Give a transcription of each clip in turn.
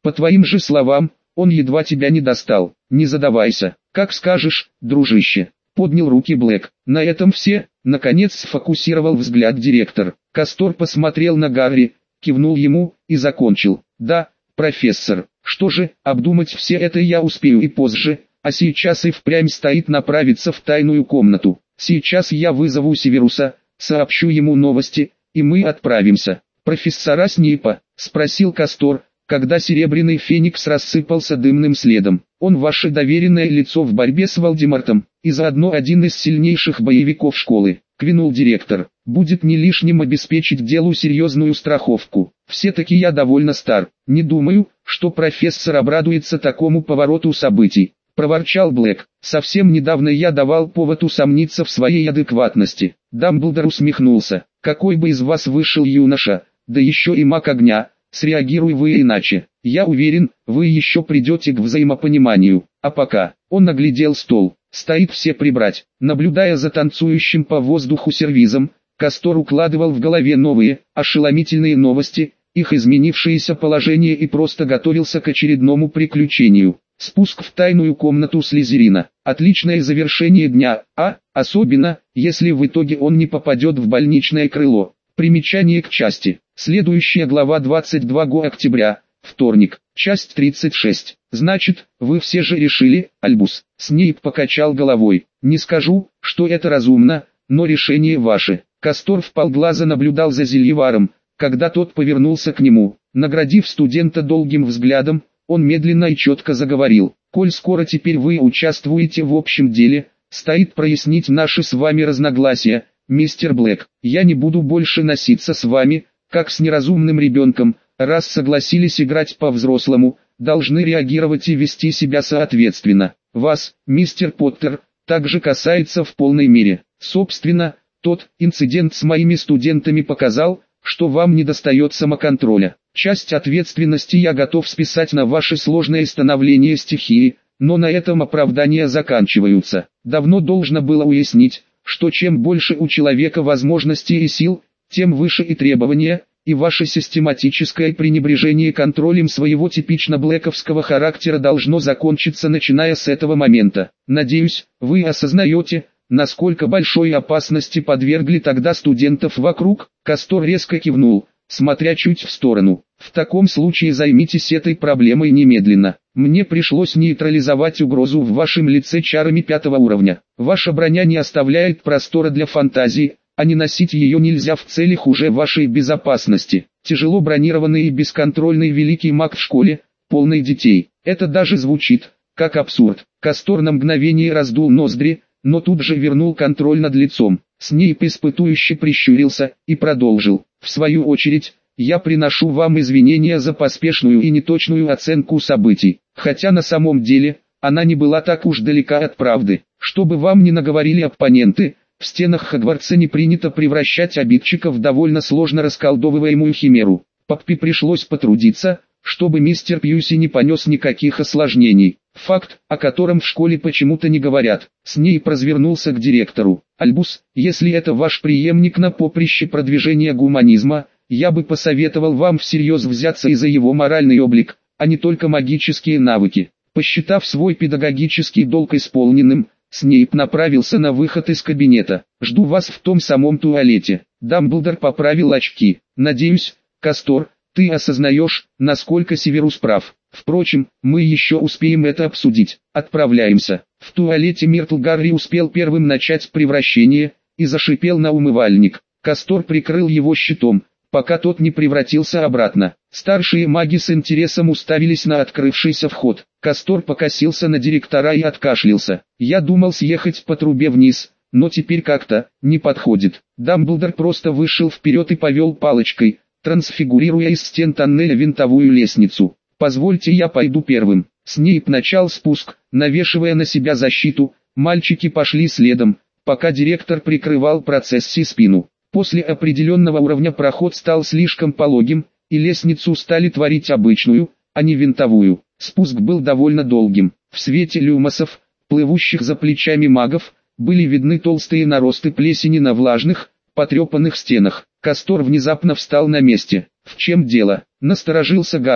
По твоим же словам, он едва тебя не достал. Не задавайся. Как скажешь, дружище. Поднял руки Блэк. На этом все. Наконец сфокусировал взгляд директор. Кастор посмотрел на Гарри, кивнул ему и закончил. Да, профессор. Что же, обдумать все это я успею и позже, а сейчас и впрямь стоит направиться в тайную комнату. Сейчас я вызову Северуса, сообщу ему новости, и мы отправимся. Профессора Снейпа, спросил Кастор, когда Серебряный Феникс рассыпался дымным следом. Он ваше доверенное лицо в борьбе с Волдемортом, и заодно один из сильнейших боевиков школы, кивнул директор. Будет не лишним обеспечить делу серьезную страховку. Все-таки я довольно стар. Не думаю, что профессор обрадуется такому повороту событий, проворчал Блэк. Совсем недавно я давал повод усомниться в своей адекватности. Дамблдор усмехнулся. Какой бы из вас вышел юноша, да еще и маг огня, среагируй вы иначе. Я уверен, вы еще придете к взаимопониманию. А пока, он оглядел стол, стоит все прибрать. Наблюдая за танцующим по воздуху сервизом, Кастор укладывал в голове новые, ошеломительные новости, их изменившееся положение и просто готовился к очередному приключению. Спуск в тайную комнату Слизерина. Отличное завершение дня, особенно, если в итоге он не попадет в больничное крыло. Примечание к части. Следующая глава 22 октября, вторник, часть 36. Значит, вы все же решили, Альбус? Снейп покачал головой. Не скажу, что это разумно, но решение ваше. Кастор вполглаза наблюдал за Зельеваром, когда тот повернулся к нему. Наградив студента долгим взглядом, он медленно и четко заговорил. «Коль скоро теперь вы участвуете в общем деле, стоит прояснить наши с вами разногласия, мистер Блэк. Я не буду больше носиться с вами, как с неразумным ребенком. Раз согласились играть по-взрослому, должны реагировать и вести себя соответственно. Вас, мистер Поттер, также касается в полной мере. Собственно, тот инцидент с моими студентами показал, что вам недостает самоконтроля. Часть ответственности я готов списать на ваше сложное становление стихии, но на этом оправдания заканчиваются. Давно должно было уяснить, что чем больше у человека возможностей и сил, тем выше и требования, и ваше систематическое пренебрежение контролем своего типично блэковского характера должно закончиться начиная с этого момента. Надеюсь, вы осознаете, насколько большой опасности подвергли тогда студентов вокруг. Кастор резко кивнул, смотря чуть в сторону. В таком случае займитесь этой проблемой немедленно. Мне пришлось нейтрализовать угрозу в вашем лице чарами 5-го уровня. Ваша броня не оставляет простора для фантазии, а не носить ее нельзя в целях уже вашей безопасности. Тяжело бронированный и бесконтрольный великий маг в школе, полный детей. Это даже звучит, как абсурд. Кастор на мгновение раздул ноздри, но тут же вернул контроль над лицом. Снейп испытующе прищурился и продолжил. В свою очередь, я приношу вам извинения за поспешную и неточную оценку событий, хотя на самом деле, она не была так уж далека от правды. Чтобы вам не наговорили оппоненты, в стенах Хогвартса не принято превращать обидчика в довольно сложно расколдовываемую химеру. Паппи пришлось потрудиться, чтобы мистер Пьюси не понес никаких осложнений. Факт, о котором в школе почему-то не говорят. Снейп развернулся к директору. Альбус, если это ваш преемник на поприще продвижения гуманизма, я бы посоветовал вам всерьез взяться и за его моральный облик, а не только магические навыки. Посчитав свой педагогический долг исполненным, Снейп направился на выход из кабинета. «Жду вас в том самом туалете». Дамблдор поправил очки. «Надеюсь, Кастор, ты осознаешь, насколько Северус прав. Впрочем, мы еще успеем это обсудить. Отправляемся». В туалете Миртл Гарри успел первым начать превращение, и зашипел на умывальник. Кастор прикрыл его щитом, пока тот не превратился обратно. Старшие маги с интересом уставились на открывшийся вход. Кастор покосился на директора и откашлялся. «Я думал съехать по трубе вниз, но теперь как-то не подходит». Дамблдор просто вышел вперед и повел палочкой, трансфигурируя из стен тоннеля винтовую лестницу. «Позвольте, я пойду первым». Снейп начал спуск, навешивая на себя защиту. Мальчики пошли следом, пока директор прикрывал процессии спину. После определенного уровня проход стал слишком пологим, и лестницу стали творить обычную, а не винтовую. Спуск был довольно долгим. В свете люмосов, плывущих за плечами магов, были видны толстые наросты плесени на влажных, потрепанных стенах. Кастор внезапно встал на месте. «В чем дело?» — насторожился Гарри.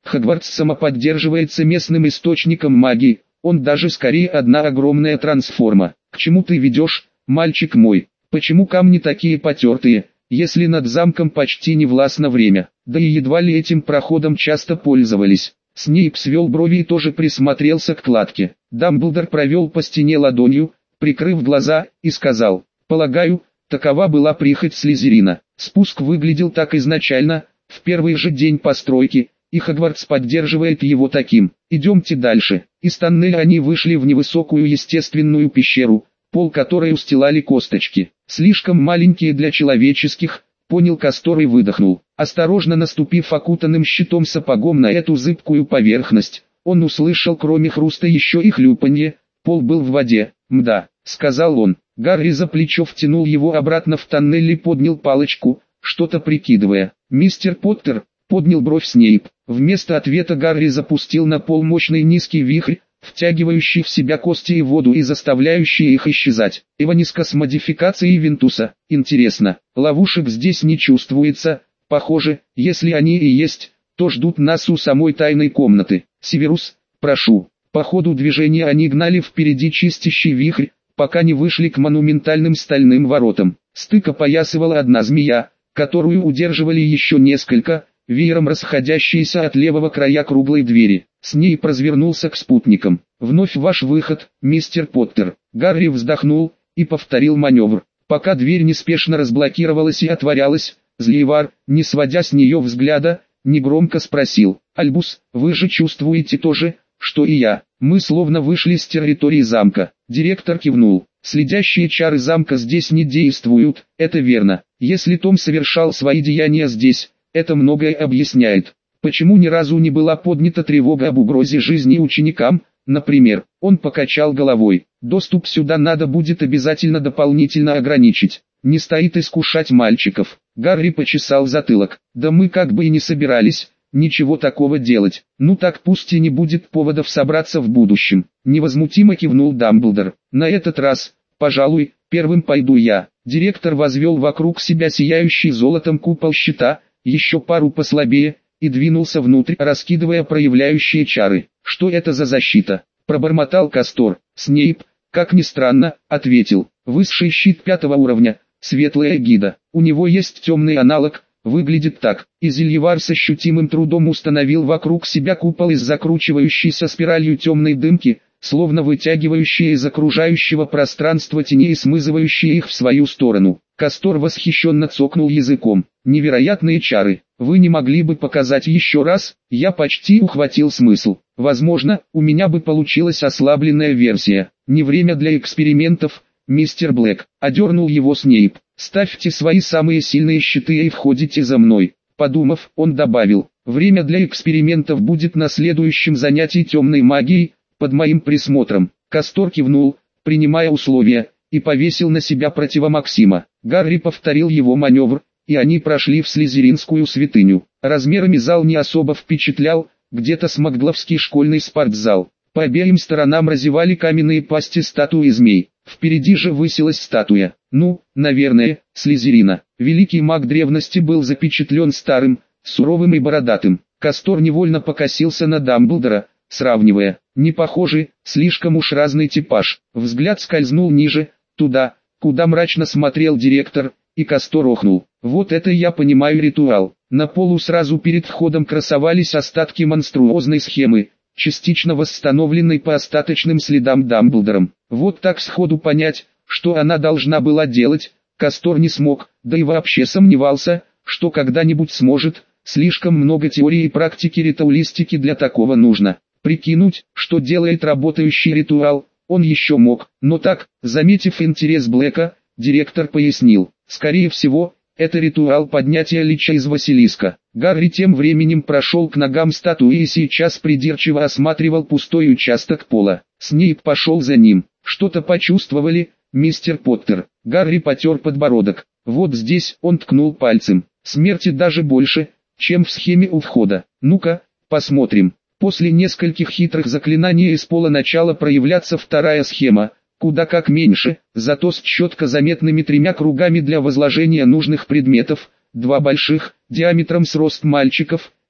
Хогвартс самоподдерживается местным источником магии, он даже скорее одна огромная трансформа. К чему ты ведешь, мальчик мой? Почему камни такие потертые, если над замком почти не властно время, да и едва ли этим проходом часто пользовались? Снейп свел брови и тоже присмотрелся к кладке. Дамблдор провел по стене ладонью, прикрыв глаза, и сказал: «Полагаю, такова была прихоть Слизерина. Спуск выглядел так изначально, в первый же день постройки, и Хогвартс поддерживает его таким. Идемте дальше». Из тоннеля они вышли в невысокую естественную пещеру, пол которой устилали косточки. «Слишком маленькие для человеческих», — понял Кастор и выдохнул. Осторожно наступив окутанным щитом сапогом на эту зыбкую поверхность, он услышал кроме хруста еще и хлюпанье. Пол был в воде. «Мда», — сказал он. Гарри за плечо втянул его обратно в тоннель и поднял палочку, что-то прикидывая. «Мистер Поттер», — поднял бровь Снейп. Вместо ответа Гарри запустил на пол мощный низкий вихрь, втягивающий в себя кости и воду и заставляющий их исчезать. Эвониска с модификацией Винтуса. Интересно, ловушек здесь не чувствуется. Похоже, если они и есть, то ждут нас у самой тайной комнаты. Северус, прошу». По ходу движения они гнали впереди чистящий вихрь, пока не вышли к монументальным стальным воротам. Стык опоясывала одна змея, которую удерживали еще несколько, веером расходящиеся от левого края круглой двери. Снейп развернулся к спутникам. «Вновь ваш выход, мистер Поттер». Гарри вздохнул и повторил маневр. Пока дверь неспешно разблокировалась и отворялась, Злейвар, не сводя с нее взгляда, негромко спросил: «Альбус, вы же чувствуете то же, что и я?» «Мы словно вышли с территории замка». Директор кивнул. «Следящие чары замка здесь не действуют, это верно. Если Том совершал свои деяния здесь, это многое объясняет. Почему ни разу не была поднята тревога об угрозе жизни ученикам, например?» Он покачал головой. «Доступ сюда надо будет обязательно дополнительно ограничить. Не стоит искушать мальчиков». Гарри почесал затылок. «Да мы как бы и не собирались ничего такого делать. Ну так пусть и не будет поводов собраться в будущем». Невозмутимо кивнул Дамблдор. «На этот раз, пожалуй, первым пойду я». Директор возвел вокруг себя сияющий золотом купол щита, еще пару послабее, и двинулся внутрь, раскидывая проявляющие чары. «Что это за защита?» — пробормотал Кастор. Снейп, как ни странно, ответил: «Высший щит 5-го уровня, светлая эгида. У него есть темный аналог, выглядит так». И Зельевар с ощутимым трудом установил вокруг себя купол из закручивающейся спиралью темной дымки, словно вытягивающие из окружающего пространства тени и смазывающие их в свою сторону. Кастор восхищенно цокнул языком. «Невероятные чары. Вы не могли бы показать еще раз?» Я почти ухватил смысл. «Возможно, у меня бы получилась ослабленная версия. Не время для экспериментов, мистер Блэк», — одернул его Снейп. «Ставьте свои самые сильные щиты и входите за мной». Подумав, он добавил: «Время для экспериментов будет на следующем занятии темной магией, под моим присмотром». Кастор кивнул, принимая условия, и повесил на себя противомаксима. Гарри повторил его маневр, и они прошли в Слизеринскую святыню. Размерами зал не особо впечатлял, где-то с магловский школьный спортзал. По обеим сторонам разевали каменные пасти статуи змей. Впереди же высилась статуя, наверное, Слизерина. Великий маг древности был запечатлен старым, суровым и бородатым. Кастор невольно покосился на Дамблдора, сравнивая. Не похожи, слишком уж разный типаж. Взгляд скользнул ниже, туда, куда мрачно смотрел директор, и Кастор охнул. «Вот это я понимаю ритуал». На полу сразу перед входом красовались остатки монструозной схемы, частично восстановленной по остаточным следам Дамблдором. Вот так сходу понять, что она должна была делать, Кастор не смог, да и вообще сомневался, что когда-нибудь сможет. Слишком много теории и практики ритуалистики для такого нужно. Прикинуть, что делает работающий ритуал, он еще мог, но так, заметив интерес Блэка, директор пояснил: «Скорее всего, это ритуал поднятия лича из Василиска». Гарри тем временем прошел к ногам статуи и сейчас придирчиво осматривал пустой участок пола. Снейп пошел за ним. «Что-то почувствовали, мистер Поттер?» Гарри потер подбородок. «Вот здесь», — он ткнул пальцем. «Смерти даже больше, чем в схеме у входа. Ну-ка, посмотрим». После нескольких хитрых заклинаний из пола начала проявляться вторая схема, куда как меньше, зато с четко заметными 3 кругами для возложения нужных предметов, 2 больших, диаметром с рост мальчиков,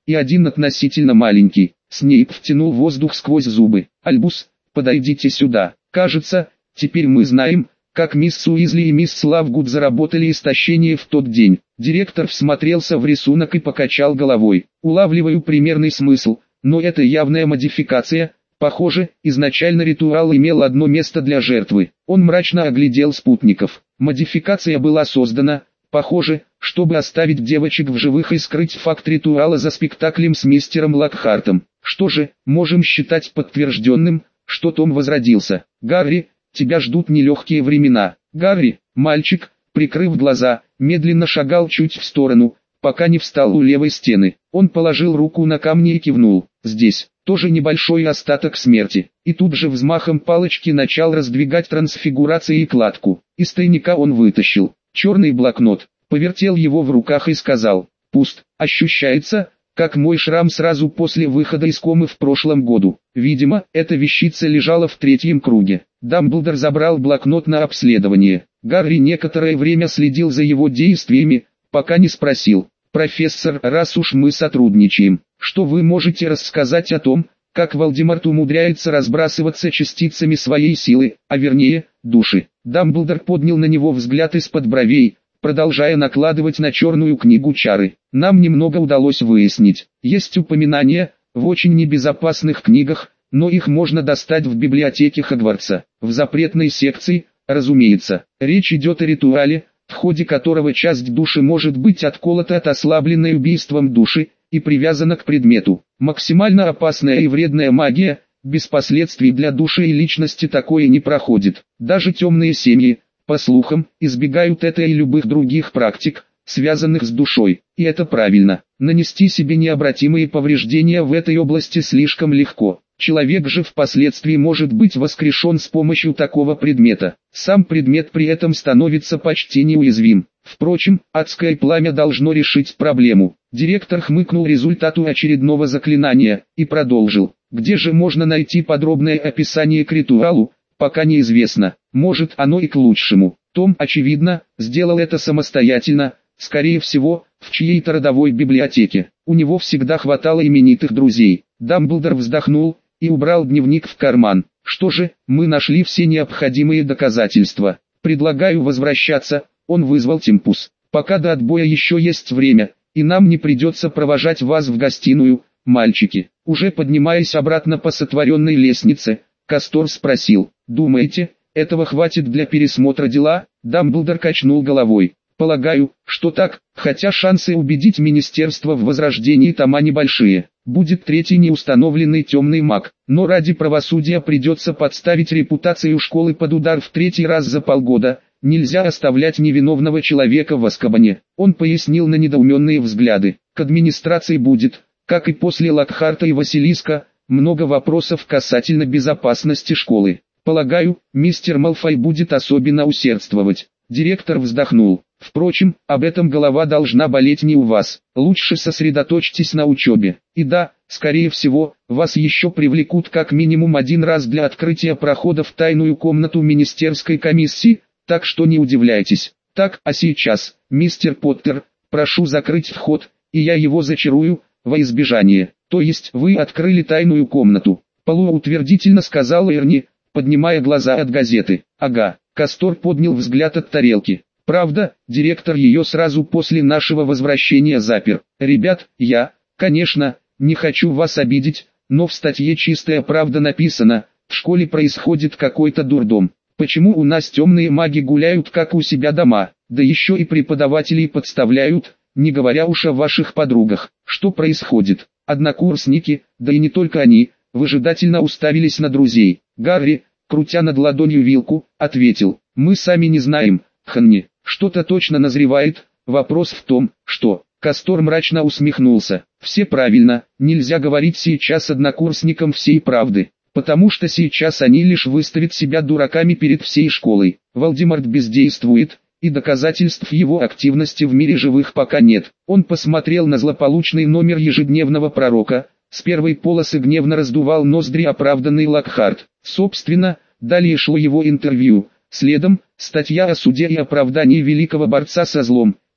и один относительно маленький. Снейп втянул воздух сквозь зубы. «Альбус, подойдите сюда. Кажется, теперь мы знаем, как мисс Уизли и мисс Славгуд заработали истощение в тот день». Директор всмотрелся в рисунок и покачал головой. «Улавливаю примерный смысл, но это явная модификация. Похоже, изначально ритуал имел одно место для жертвы». Он мрачно оглядел спутников. Модификация была создана, похоже, чтобы оставить девочек в живых и скрыть факт ритуала за спектаклем с мистером Локхартом. Что же, можем считать подтвержденным, что Том возродился. «Гарри, тебя ждут нелегкие времена». Гарри, мальчик, прикрыв глаза, медленно шагал чуть в сторону, пока не встал у левой стены. Он положил руку на камни и кивнул. Здесь тоже небольшой остаток смерти. И тут же взмахом палочки начал раздвигать трансфигурации и кладку. Из тайника он вытащил черный блокнот, повертел его в руках и сказал: «Пуст. Ощущается, как мой шрам сразу после выхода из комы в прошлом году». Видимо, эта вещица лежала в третьем круге. Дамблдор забрал блокнот на обследование. Гарри некоторое время следил за его действиями, пока не спросил: «Профессор, раз уж мы сотрудничаем, что вы можете рассказать о том, как Волдеморт умудряется разбрасываться частицами своей силы, а вернее, души?» Дамблдор поднял на него взгляд из-под бровей, продолжая накладывать на черную книгу чары. «Нам немного удалось выяснить. Есть упоминания в очень небезопасных книгах, но их можно достать в библиотеке Хогвартса. В запретной секции, разумеется. Речь идет о ритуале, в ходе которого часть души может быть отколота от ослабленной убийством души и привязана к предмету. Максимально опасная и вредная магия, без последствий для души и личности такое не проходит. Даже темные семьи, по слухам, избегают этой и любых других практик, связанных с душой. И это правильно. Нанести себе необратимые повреждения в этой области слишком легко. Человек же впоследствии может быть воскрешен с помощью такого предмета. Сам предмет при этом становится почти неуязвим. Впрочем, адское пламя должно решить проблему. Директор хмыкнул результату очередного заклинания и продолжил: «Где же можно найти подробное описание к ритуалу? Пока неизвестно. Может, оно и к лучшему. Том, очевидно, сделал это самостоятельно, скорее всего, в чьей-то родовой библиотеке. У него всегда хватало именитых друзей». Дамблдор вздохнул и убрал дневник в карман. «Что же, мы нашли все необходимые доказательства. Предлагаю возвращаться». Он вызвал Тимпус. «Пока до отбоя еще есть время, и нам не придется провожать вас в гостиную, мальчики». Уже поднимаясь обратно по сотворенной лестнице, Кастор спросил: «Думаете, этого хватит для пересмотра дела?» Дамблдор качнул головой. «Полагаю, что так, хотя шансы убедить министерство в возрождении Тома небольшие. Будет третий неустановленный темный маг, но ради правосудия придется подставить репутацию школы под удар в третий раз за полгода. Нельзя оставлять невиновного человека в Азкабане». Он пояснил на недоуменные взгляды. «К администрации будет, как и после Локхарта и Василиска, много вопросов касательно безопасности школы. Полагаю, мистер Малфой будет особенно усердствовать». Директор вздохнул. «Впрочем, об этом голова должна болеть не у вас. Лучше сосредоточьтесь на учебе. И да, скорее всего, вас еще привлекут как минимум один раз для открытия прохода в тайную комнату министерской комиссии, так что не удивляйтесь. Так, а сейчас, мистер Поттер, прошу закрыть вход, и я его зачарую, во избежание». «То есть вы открыли тайную комнату?» полуутвердительно сказал Эрни, поднимая глаза от газеты. «Ага». Кастор поднял взгляд от тарелки. «Правда, директор ее сразу после нашего возвращения запер. Ребят, я, конечно, не хочу вас обидеть, но в статье «Чистая правда» написано: в школе происходит какой-то дурдом. Почему у нас темные маги гуляют как у себя дома, да еще и преподавателей подставляют, не говоря уж о ваших подругах? Что происходит?» Однокурсники, да и не только они, выжидательно уставились на друзей. Гарри, крутя над ладонью вилку, ответил: «Мы сами не знаем, Ханни, что-то точно назревает, вопрос в том, что...» Кастор мрачно усмехнулся. «Все правильно, нельзя говорить сейчас однокурсникам всей правды, потому что сейчас они лишь выставят себя дураками перед всей школой. Волдеморт бездействует, и доказательств его активности в мире живых пока нет». Он посмотрел на злополучный номер ежедневного пророка. С первой полосы гневно раздувал ноздри оправданный Локхарт. Собственно, далее шло его интервью. Следом, статья о суде и оправдании великого борца со злом.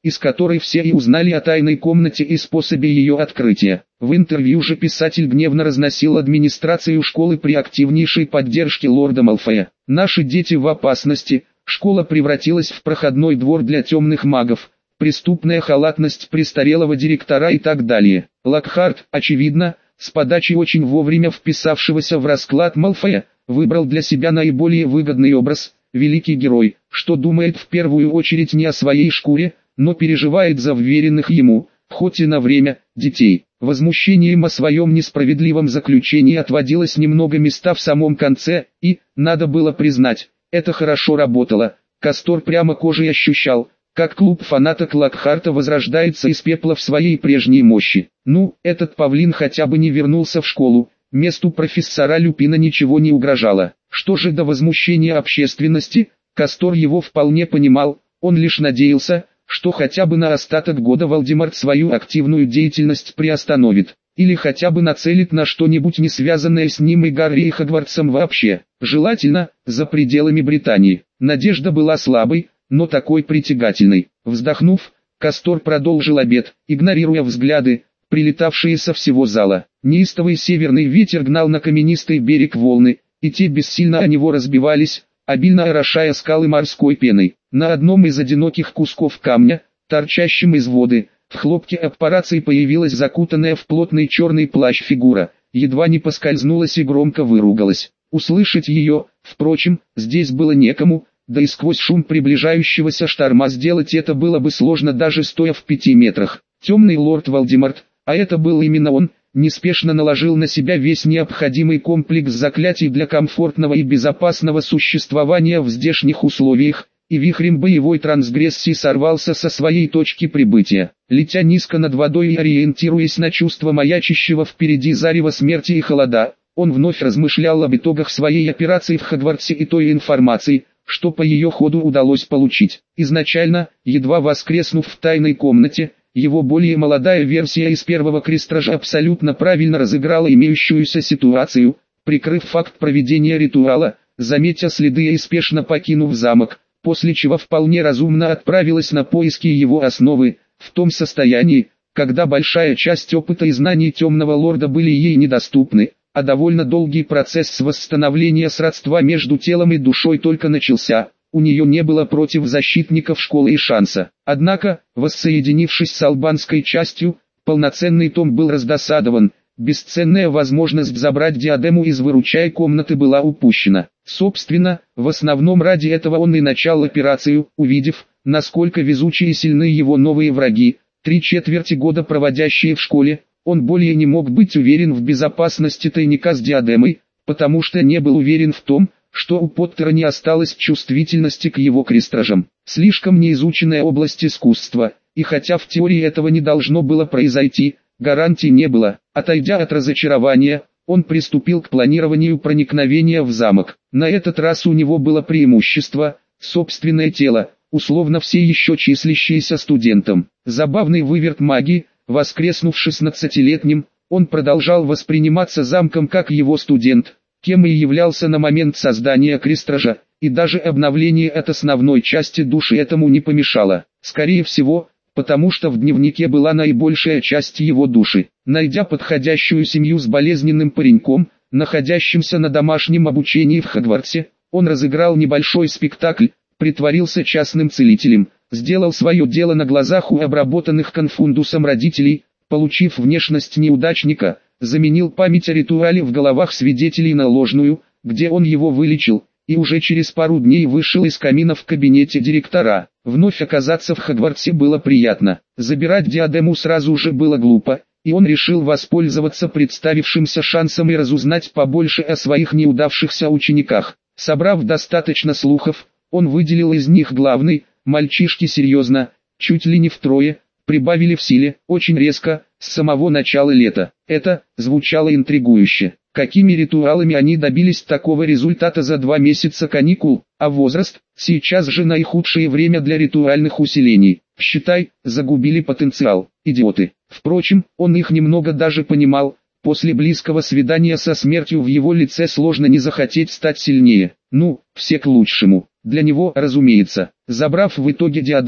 из которой все и узнали о тайной комнате и способе ее открытия. В интервью же писатель гневно разносил администрацию школы при активнейшей поддержке лорда Малфоя. «Наши дети в опасности, школа превратилась в проходной двор для темных магов, преступная халатность престарелого директора и так далее». Локхарт, очевидно, с подачи очень вовремя вписавшегося в расклад Малфоя, выбрал для себя наиболее выгодный образ – великий герой, что думает в первую очередь не о своей шкуре, но переживает за вверенных ему, хоть и на время, детей. Возмущением о своем несправедливом заключении отводилось немного места в самом конце, и, надо было признать, это хорошо работало. Кастор прямо кожей ощущал, как клуб фанаток Локхарта возрождается из пепла в своей прежней мощи. Ну, этот павлин хотя бы не вернулся в школу, месту профессора Люпина ничего не угрожало. Что же до возмущения общественности, Кастор его вполне понимал, он лишь надеялся, что хотя бы на остаток года Волдеморт свою активную деятельность приостановит, или хотя бы нацелит на что-нибудь не связанное с ним и Гарри и Хогвартсом вообще, желательно, за пределами Британии. Надежда была слабой, но такой притягательной. Вздохнув, Кастор продолжил обед, игнорируя взгляды, прилетавшие со всего зала. Неистовый северный ветер гнал на каменистый берег волны, и те бессильно о него разбивались, обильно орошая скалы морской пеной. На одном из одиноких кусков камня, торчащем из воды, в хлопке аппарации появилась закутанная в плотный черный плащ фигура, едва не поскользнулась и громко выругалась. Услышать ее, впрочем, здесь было некому, да и сквозь шум приближающегося шторма сделать это было бы сложно даже стоя в 5 метрах. Темный лорд Волдеморт, а это был именно он, неспешно наложил на себя весь необходимый комплекс заклятий для комфортного и безопасного существования в здешних условиях, и вихрем боевой трансгрессии сорвался со своей точки прибытия. Летя низко над водой и ориентируясь на чувство маячащего впереди зарева смерти и холода, он вновь размышлял об итогах своей операции в Хогвартсе и той информации, что по ее ходу удалось получить. Изначально, едва воскреснув в тайной комнате, его более молодая версия из первого крестража абсолютно правильно разыграла имеющуюся ситуацию, прикрыв факт проведения ритуала, заметя следы и спешно покинув замок, после чего вполне разумно отправилась на поиски его основы, в том состоянии, когда большая часть опыта и знаний темного лорда были ей недоступны, а довольно долгий процесс восстановления сродства между телом и душой только начался. У нее не было против защитников школы и шанса. Однако, воссоединившись с албанской частью, полноценный том был раздосадован, бесценная возможность забрать диадему из выручай комнаты была упущена. Собственно, в основном ради этого он и начал операцию, увидев, насколько везучи и сильны его новые враги, 3/4 года проводящие в школе, он более не мог быть уверен в безопасности тайника с диадемой, потому что не был уверен в том, что у Поттера не осталось чувствительности к его крестражам. Слишком неизученная область искусства, и хотя в теории этого не должно было произойти, гарантий не было. Отойдя от разочарования, он приступил к планированию проникновения в замок. На этот раз у него было преимущество – собственное тело, условно все еще числящееся студентом. Забавный выверт магии, воскреснув 16-летним, он продолжал восприниматься замком как его студент, кем и являлся на момент создания крестража, и даже обновление от основной части души этому не помешало. Скорее всего, потому что в дневнике была наибольшая часть его души. Найдя подходящую семью с болезненным пареньком, находящимся на домашнем обучении в Хогвартсе, он разыграл небольшой спектакль, притворился частным целителем, сделал свое дело на глазах у обработанных конфундусом родителей, получив внешность неудачника, заменил память о ритуале в головах свидетелей на ложную, где он его вылечил, и уже через пару дней вышел из камина в кабинете директора. Вновь оказаться в Хогвартсе было приятно. Забирать диадему сразу же было глупо, и он решил воспользоваться представившимся шансом и разузнать побольше о своих неудавшихся учениках. Собрав достаточно слухов, он выделил из них главный: мальчишки серьезно, чуть ли не втрое, прибавили в силе, очень резко, с самого начала лета. Это звучало интригующе. Какими ритуалами они добились такого результата за 2 месяца каникул, а возраст, сейчас же наихудшее время для ритуальных усилений. Считай, загубили потенциал, идиоты. Впрочем, он их немного даже понимал, после близкого свидания со смертью в его лице сложно не захотеть стать сильнее. Ну, все к лучшему. Для него, разумеется. Забрав в итоге диадему,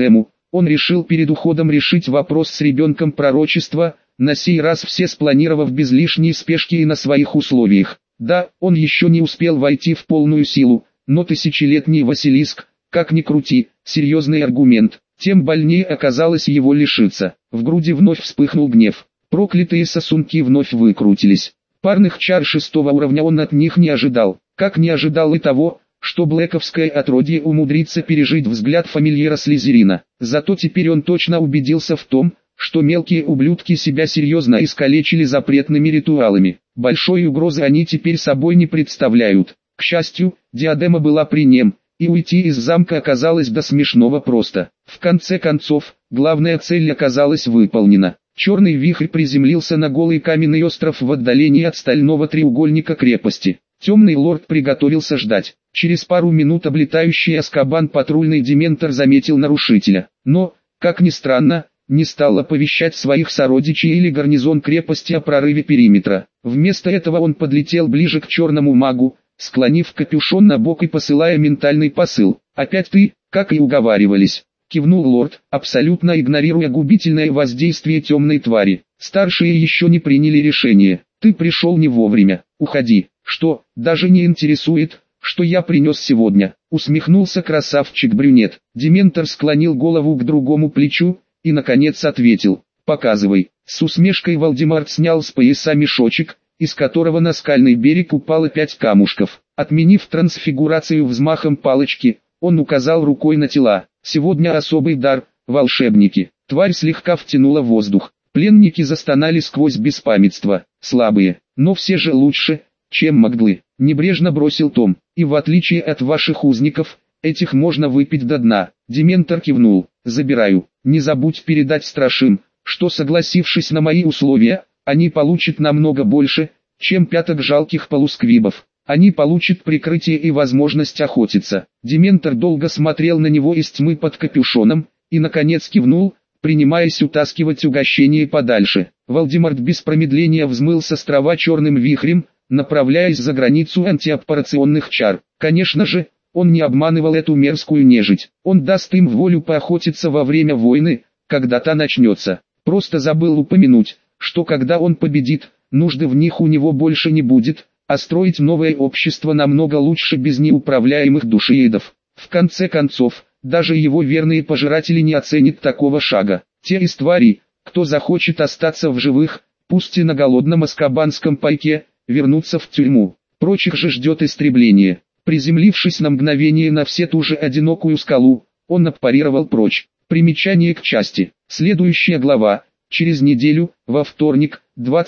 Он решил перед уходом решить вопрос с ребенком пророчества, на сей раз все спланировав без лишней спешки и на своих условиях. Да, он еще не успел войти в полную силу, но тысячелетний Василиск, как ни крути, серьезный аргумент, тем больнее оказалось его лишиться. В груди вновь вспыхнул гнев. Проклятые сосунки вновь выкрутились. Парных чар 6-го уровня он от них не ожидал, как не ожидал и того, что блэковское отродье умудрится пережить взгляд фамильяра Слизерина. Зато теперь он точно убедился в том, что мелкие ублюдки себя серьезно искалечили запретными ритуалами. Большой угрозы они теперь собой не представляют. К счастью, диадема была при нем, и уйти из замка оказалось до смешного просто. В конце концов, главная цель оказалась выполнена. Черный вихрь приземлился на голый каменный остров в отдалении от стального треугольника крепости. Темный лорд приготовился ждать. Через пару минут облетающий Азкабан патрульный дементор заметил нарушителя. Но, как ни странно, не стал оповещать своих сородичей или гарнизон крепости о прорыве периметра. Вместо этого он подлетел ближе к черному магу, склонив капюшон на бок и посылая ментальный посыл. «Опять ты, как и уговаривались», — кивнул лорд, абсолютно игнорируя губительное воздействие темной твари. «Старшие еще не приняли решение. Ты пришел не вовремя. Уходи». «Что, даже не интересует, что я принес сегодня?» — усмехнулся красавчик-брюнет. Дементор склонил голову к другому плечу и наконец ответил: «Показывай». С усмешкой Вальдемар снял с пояса мешочек, из которого на скальный берег упало 5 камушков. Отменив трансфигурацию взмахом палочки, он указал рукой на тела. «Сегодня особый дар, волшебники». Тварь слегка втянула воздух. Пленники застонали сквозь беспамятство. «Слабые, но все же лучше, чем моглы», — небрежно бросил Том. «И в отличие от ваших узников, этих можно выпить до дна». Дементор кивнул. «Забираю. Не забудь передать страшим, что, согласившись на мои условия, они получат намного больше, чем 5 жалких полусквибов. Они получат прикрытие и возможность охотиться». Дементор долго смотрел на него из тьмы под капюшоном, и наконец кивнул, принимаясь утаскивать угощение подальше. Вальдемар без промедления взмыл с острова черным вихрем, направляясь за границу антиаппарационных чар. Конечно же, он не обманывал эту мерзкую нежить. Он даст им волю поохотиться во время войны, когда та начнется. Просто забыл упомянуть, что когда он победит, нужды в них у него больше не будет, а строить новое общество намного лучше без неуправляемых душеедов. В конце концов, даже его верные пожиратели не оценят такого шага. Те из тварей, кто захочет остаться в живых, пусть и на голодном аскабанском пайке, вернуться в тюрьму. Прочих же ждет истребление. Приземлившись на мгновение на все ту же одинокую скалу, он отпарировал прочь. Примечание к части. Следующая глава. Через неделю, во вторник,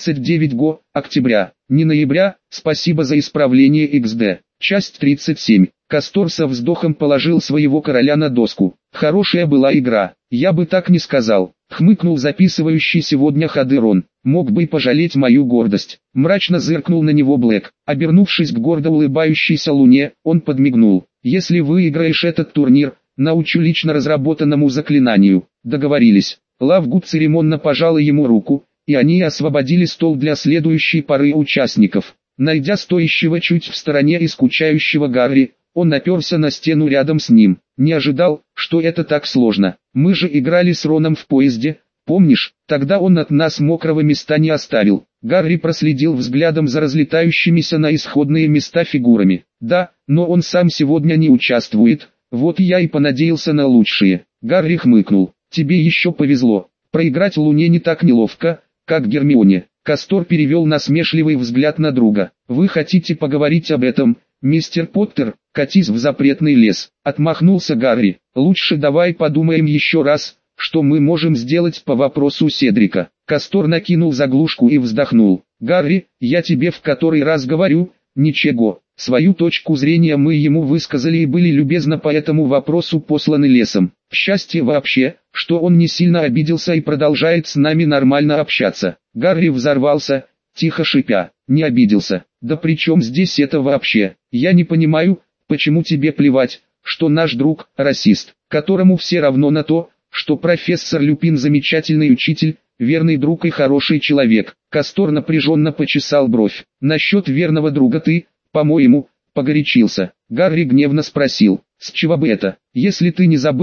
29 октября, не ноября, спасибо за исправление XD. Часть 37. Кастор со вздохом положил своего короля на доску. «Хорошая была игра, я бы так не сказал», — хмыкнул записывающий сегодня ходы Рон. «Мог бы и пожалеть мою гордость». Мрачно зыркнул на него Блэк. Обернувшись к гордо улыбающейся луне, он подмигнул. «Если выиграешь этот турнир, научу лично разработанному заклинанию». «Договорились». Лавгуд церемонно пожала ему руку, и они освободили стол для следующей пары участников. Найдя стоящего чуть в стороне и скучающего Гарри, он наперся на стену рядом с ним. «Не ожидал, что это так сложно. Мы же играли с Роном в поезде, помнишь? Тогда он от нас мокрого места не оставил». Гарри проследил взглядом за разлетающимися на исходные места фигурами. «Да, но он сам сегодня не участвует, вот я и понадеялся на лучшее». Гарри хмыкнул. «Тебе еще повезло. Проиграть Луне не так неловко, как Гермионе». Кастор перевел насмешливый взгляд на друга. «Вы хотите поговорить об этом, мистер Поттер? Катись в запретный лес», — отмахнулся Гарри. «Лучше давай подумаем еще раз, что мы можем сделать по вопросу Седрика». Кастор накинул заглушку и вздохнул. «Гарри, я тебе в который раз говорю, ничего. Свою точку зрения мы ему высказали и были любезно по этому вопросу посланы лесом. Счастье вообще, что он не сильно обиделся и продолжает с нами нормально общаться». Гарри взорвался, тихо шипя. «Не обиделся? Да при чем здесь это вообще? Я не понимаю, почему тебе плевать, что наш друг – расист, которому все равно на то, что профессор Люпин замечательный учитель, верный друг и хороший человек». Кастор напряженно почесал бровь. «Насчет верного друга ты, по-моему, погорячился». Гарри гневно спросил: «С чего бы это? Если ты не забыл,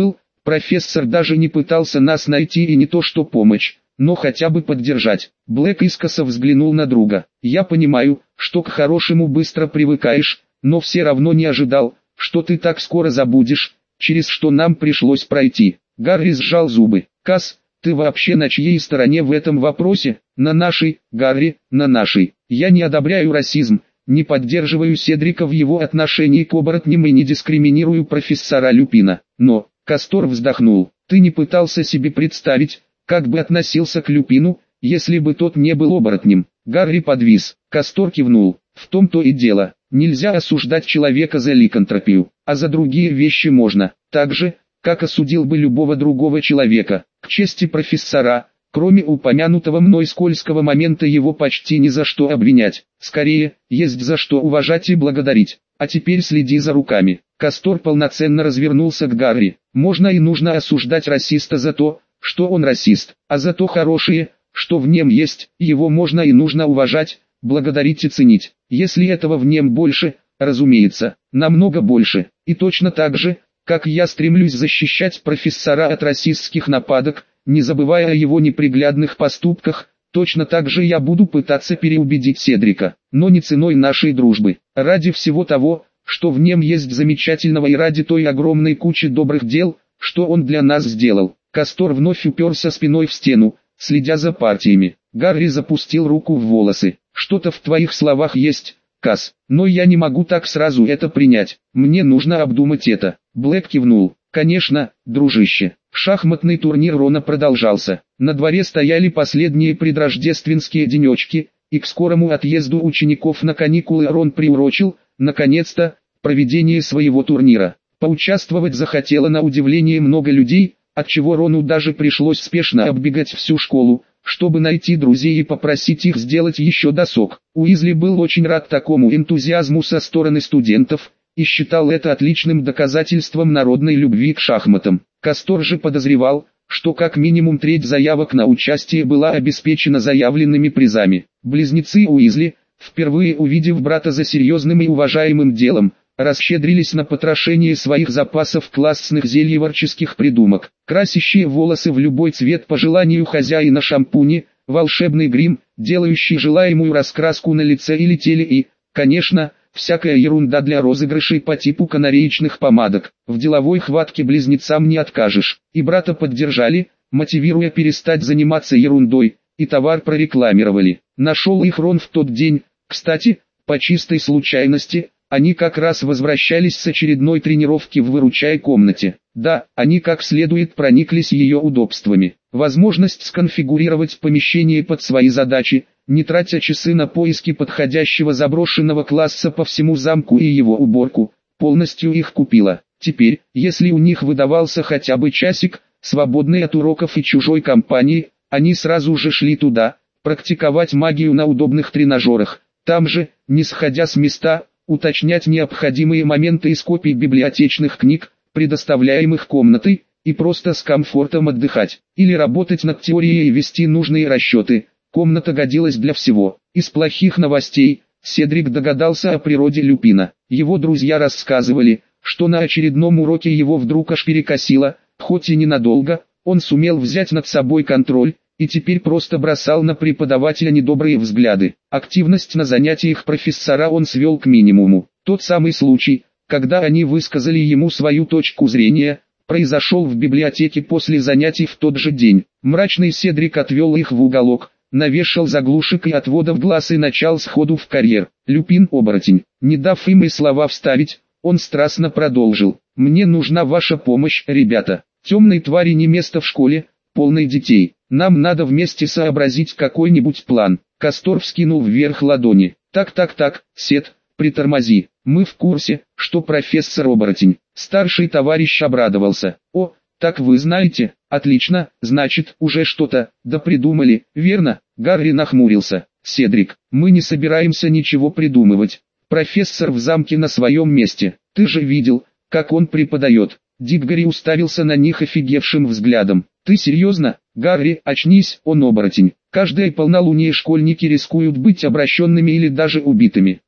Профессор даже не пытался нас найти и не то что помочь, но хотя бы поддержать. Блэк искоса взглянул на друга. Я понимаю, что к хорошему быстро привыкаешь, но все равно не ожидал, что ты так скоро забудешь, через что нам пришлось пройти. Гарри сжал зубы. Кас, ты вообще на чьей стороне в этом вопросе? На нашей, Гарри, на нашей. Я не одобряю расизм, не поддерживаю Седрика в его отношении к оборотням и не дискриминирую профессора Люпина. Но, Кастор вздохнул, ты не пытался себе представить, как бы относился к Люпину, если бы тот не был оборотнем. Гарри подвис. Кастор кивнул. В том-то и дело, нельзя осуждать человека за ликантропию, а за другие вещи можно, так же, как осудил бы любого другого человека. К чести профессора, кроме упомянутого мной скользкого момента, его почти ни за что обвинять. Скорее, есть за что уважать и благодарить. А теперь следи за руками. Кастор полноценно развернулся к Гарри. Можно и нужно осуждать расиста за то, что он расист, а за то хорошее, что в нем есть, его можно и нужно уважать, благодарить и ценить. Если этого в нем больше, разумеется, намного больше, и точно так же, как я стремлюсь защищать профессора от расистских нападок, не забывая о его неприглядных поступках, точно так же я буду пытаться переубедить Седрика, но не ценой нашей дружбы, ради всего того, что в нем есть замечательного и ради той огромной кучи добрых дел, что он для нас сделал. Кастор вновь уперся спиной в стену, следя за партиями. Гарри запустил руку в волосы. Что-то в твоих словах есть, Кас, но я не могу так сразу это принять. Мне нужно обдумать это. Блэк кивнул. Конечно, дружище. Шахматный турнир Рона продолжался. На дворе стояли последние предрождественские денечки, и к скорому отъезду учеников на каникулы Рон приурочил, наконец-то, проведение своего турнира. Поучаствовать захотело на удивление много людей, отчего Рону даже пришлось спешно оббегать всю школу, чтобы найти друзей и попросить их сделать еще досок. Уизли был очень рад такому энтузиазму со стороны студентов, и считал это отличным доказательством народной любви к шахматам. Кастор же подозревал, что как минимум треть заявок на участие была обеспечена заявленными призами. Близнецы Уизли, впервые увидев брата за серьезным и уважаемым делом, расщедрились на потрошение своих запасов классных зельеварческих придумок, красящие волосы в любой цвет по желанию хозяина шампуни, волшебный грим, делающий желаемую раскраску на лице или теле и, конечно, всякая ерунда для розыгрышей по типу канареечных помадок. В деловой хватке близнецам не откажешь, и брата поддержали, мотивируя перестать заниматься ерундой, и товар прорекламировали. Нашел их Рон в тот день, кстати, по чистой случайности. Они как раз возвращались с очередной тренировки в выручай комнате. Да, они как следует прониклись ее удобствами. Возможность сконфигурировать помещение под свои задачи, не тратя часы на поиски подходящего заброшенного класса по всему замку и его уборку, полностью их купила. Теперь, если у них выдавался хотя бы часик, свободный от уроков и чужой компании, они сразу же шли туда, практиковать магию на удобных тренажерах. Там же, не сходя с места, уточнять необходимые моменты из копий библиотечных книг, предоставляемых комнатой, и просто с комфортом отдыхать, или работать над теорией и вести нужные расчеты. Комната годилась для всего. Из плохих новостей, Седрик догадался о природе Люпина. Его друзья рассказывали, что на очередном уроке его вдруг аж перекосило, хоть и ненадолго, он сумел взять над собой контроль, и теперь просто бросал на преподавателя недобрые взгляды. Активность на занятиях профессора он свел к минимуму. Тот самый случай, когда они высказали ему свою точку зрения, произошел в библиотеке после занятий в тот же день. Мрачный Седрик отвел их в уголок, навешал заглушек и отводов глаз и начал сходу в карьер. Люпин-оборотень. Не дав им и слова вставить, он страстно продолжил. «Мне нужна ваша помощь, ребята. Темной твари не место в школе, полной детей. Нам надо вместе сообразить какой-нибудь план». Кастор вскинул вверх ладони. Так, Сед, притормози. Мы в курсе, что профессор-оборотень. Старший товарищ обрадовался. О, так вы знаете, отлично, значит, уже что-то, да придумали, верно? Гарри нахмурился. Седрик, мы не собираемся ничего придумывать. Профессор в замке на своем месте. Ты же видел, как он преподает. Диггори уставился на них офигевшим взглядом. «Ты серьезно? Гарри, очнись, он оборотень. Каждое полнолуние школьники рискуют быть обращенными или даже убитыми.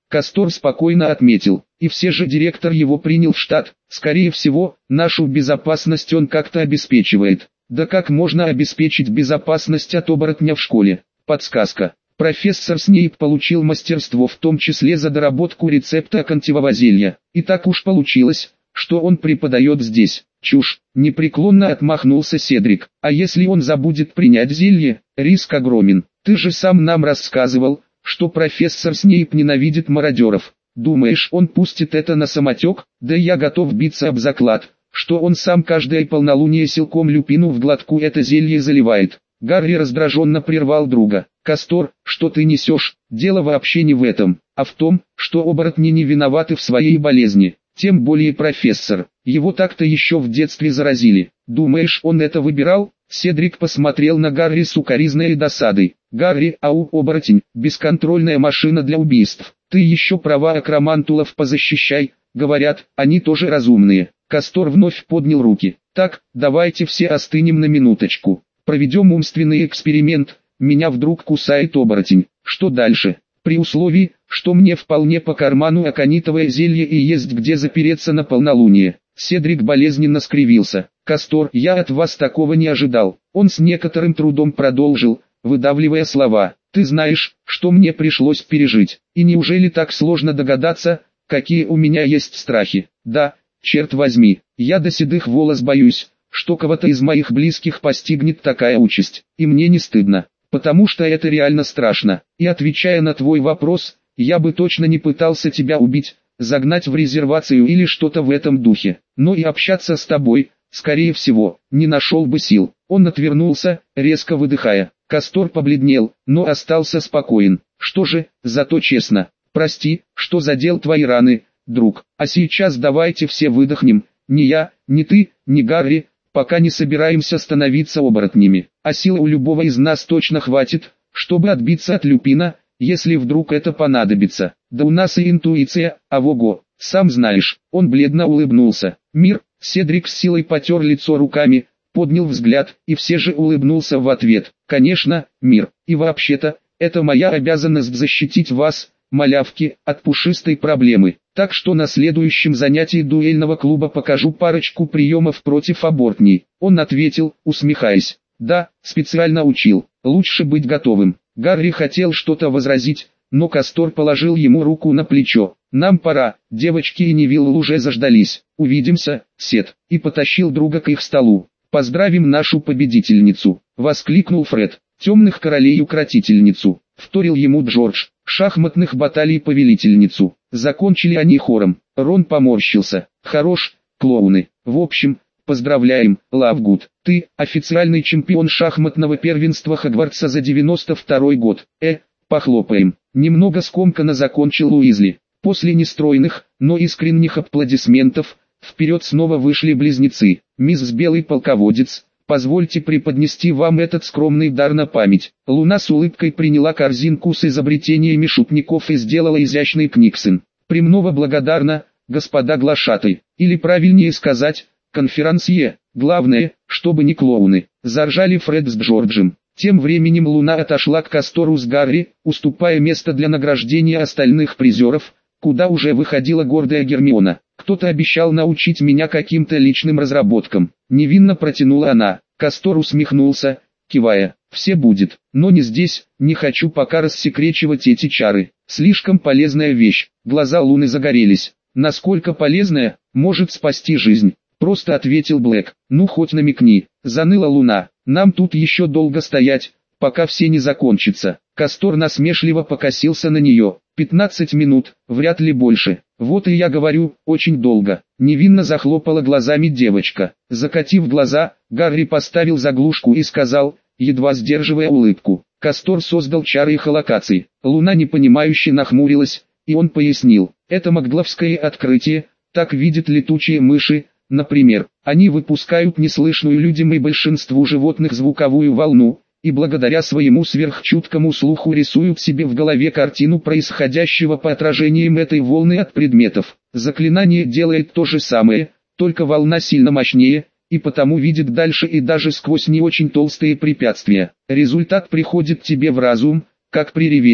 Кастор спокойно отметил. И все же директор его принял в штат. Скорее всего, нашу безопасность он как-то обеспечивает. Да как можно обеспечить безопасность от оборотня в школе? Подсказка. Профессор Снейп получил мастерство в том числе за доработку рецепта контевого зелья. И так уж получилось, что он преподает здесь. Чушь, непреклонно отмахнулся Седрик. А если он забудет принять зелье, риск огромен. Ты же сам нам рассказывал, что профессор Снейп ненавидит мародеров. Думаешь, он пустит это на самотек? Да я готов биться об заклад, что он сам каждое полнолуние силком Люпину в глотку это зелье заливает. Гарри раздраженно прервал друга. «Кастор, что ты несешь? Дело вообще не в этом, а в том, что оборотни не виноваты в своей болезни. Тем более профессор. Его так-то еще в детстве заразили. Думаешь, он это выбирал?» Седрик посмотрел на Гарри с укоризной и досадой. «Гарри, оборотень, бесконтрольная машина для убийств. Ты еще права акромантулов позащищай. Говорят, они тоже разумные». Кастор вновь поднял руки. «Так, давайте все остынем на минуточку. Проведем умственный эксперимент. Меня вдруг кусает оборотень. Что дальше? При условии, что мне вполне по карману аконитовое зелье и есть где запереться на полнолуние». Седрик болезненно скривился. «Кастор, я от вас такого не ожидал». Он с некоторым трудом продолжил, выдавливая слова. «Ты знаешь, что мне пришлось пережить. И неужели так сложно догадаться, какие у меня есть страхи? Да, черт возьми, я до седых волос боюсь, что кого-то из моих близких постигнет такая участь. И мне не стыдно, потому что это реально страшно. И отвечая на твой вопрос, я бы точно не пытался тебя убить, загнать в резервацию или что-то в этом духе. Но и общаться с тобой, скорее всего, не нашел бы сил». Он отвернулся, резко выдыхая. Кастор побледнел, но остался спокоен. «Что же, зато честно. Прости, что задел твои раны, друг. А сейчас давайте все выдохнем. Ни я, ни ты, ни Гарри, пока не собираемся становиться оборотнями. А силы у любого из нас точно хватит, чтобы отбиться от Люпина, если вдруг это понадобится. Да у нас и интуиция, авого, сам знаешь». Он бледно улыбнулся. «Мир». Седрик с силой потер лицо руками, поднял взгляд и все же улыбнулся в ответ. «Конечно, мир. И вообще-то, это моя обязанность защитить вас, малявки, от пушистой проблемы. Так что на следующем занятии дуэльного клуба покажу парочку приемов против оборотней». Он ответил, усмехаясь. «Да, специально учил. Лучше быть готовым». Гарри хотел что-то возразить, но Кастор положил ему руку на плечо. «Нам пора, девочки и Невилл уже заждались. Увидимся, Сет», и потащил друга к их столу. «Поздравим нашу победительницу», — воскликнул Фред. «Темных королей укротительницу», — вторил ему Джордж. «Шахматных баталий повелительницу». Закончили они хором. Рон поморщился. «Хорош, клоуны. В общем, поздравляем, Лавгуд. Ты официальный чемпион шахматного первенства Хогвартса за 92-й год. Похлопаем». Немного скомканно закончил Уизли. После нестройных, но искренних аплодисментов, вперед снова вышли близнецы. «Мисс Белый полководец, позвольте преподнести вам этот скромный дар на память». Луна с улыбкой приняла корзинку с изобретениями шутников и сделала изящный книгсон. «Премного благодарна, господа глашатай, или правильнее сказать, конферансье. Главное, чтобы не клоуны», — заржали Фред с Джорджем. Тем временем Луна отошла к Кастору с Гарри, уступая место для награждения остальных призеров, куда уже выходила гордая Гермиона. «Кто-то обещал научить меня каким-то личным разработкам», — невинно протянула она. Кастор усмехнулся, кивая. «Все будет, но не здесь, не хочу пока рассекречивать эти чары. Слишком полезная вещь». Глаза Луны загорелись. «Насколько полезная? Может спасти жизнь», — просто ответил Блэк. «Ну хоть намекни», — заныла Луна. «Нам тут еще долго стоять, пока все не закончится». Кастор насмешливо покосился на нее. 15 минут, вряд ли больше. «Вот и я говорю, очень долго». Невинно захлопала глазами девочка. Закатив глаза, Гарри поставил заглушку и сказал, едва сдерживая улыбку. Кастор создал чары эхолокации. Луна непонимающе нахмурилась, и он пояснил. «Это магловское открытие, так видят летучие мыши, например. Они выпускают неслышную людям и большинству животных звуковую волну, и благодаря своему сверхчуткому слуху рисуют себе в голове картину происходящего по отражениям этой волны от предметов. Заклинание делает то же самое, только волна сильно мощнее, и потому видит дальше и даже сквозь не очень толстые препятствия. Результат приходит тебе в разум, как при Ревелия.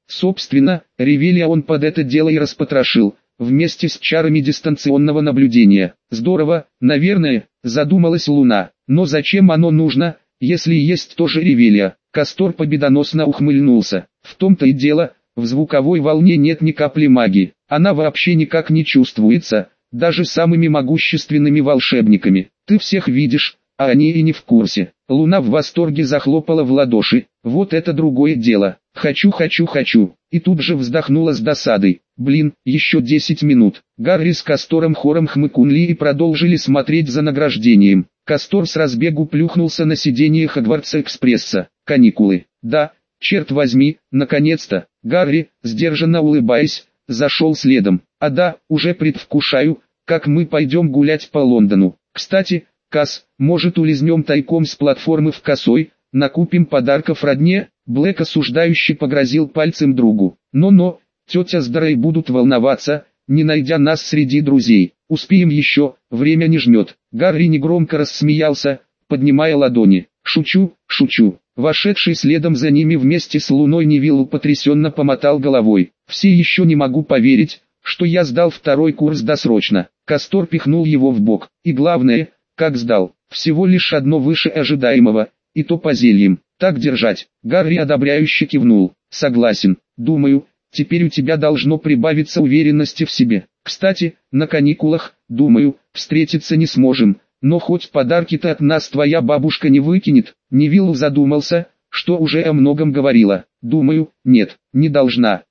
Собственно, Ревелия он под это дело и распотрошил, вместе с чарами дистанционного наблюдения. Здорово, наверное, задумалась Луна. Но зачем оно нужно, если есть тоже Ревелия? Кастор победоносно ухмыльнулся. В том-то и дело, в звуковой волне нет ни капли магии. Она вообще никак не чувствуется, даже самыми могущественными волшебниками. Ты всех видишь, а они и не в курсе. Луна в восторге захлопала в ладоши. Вот это другое дело. Хочу. И тут же вздохнула с досадой. Блин, еще 10 минут. Гарри с Кастором хором хмыкнули и продолжили смотреть за награждением. Кастор с разбегу плюхнулся на сиденье Хогвартс-экспресса. Каникулы. Да, черт возьми, наконец-то. Гарри, сдержанно улыбаясь, зашел следом. А да, уже предвкушаю, как мы пойдем гулять по Лондону. Кстати, Кас, может улизнем тайком с платформы в Косой, накупим подарков родне? Блэк осуждающе погрозил пальцем другу. Но, тетя с Дарой будут волноваться, не найдя нас среди друзей. Успеем еще, время не жмет. Гарри негромко рассмеялся, поднимая ладони. Шучу. Вошедший следом за ними вместе с Луной Невилл потрясенно помотал головой. Все еще не могу поверить, что я сдал второй курс досрочно. Кастор пихнул его в бок. И главное, как сдал, всего лишь одно выше ожидаемого, и то по зельям. Так держать. Гарри одобряюще кивнул. Согласен. Думаю, теперь у тебя должно прибавиться уверенности в себе. Кстати, на каникулах, думаю, встретиться не сможем, но хоть подарки-то от нас твоя бабушка не выкинет. Невилл задумался, что уже о многом говорила. Думаю, нет, не должна.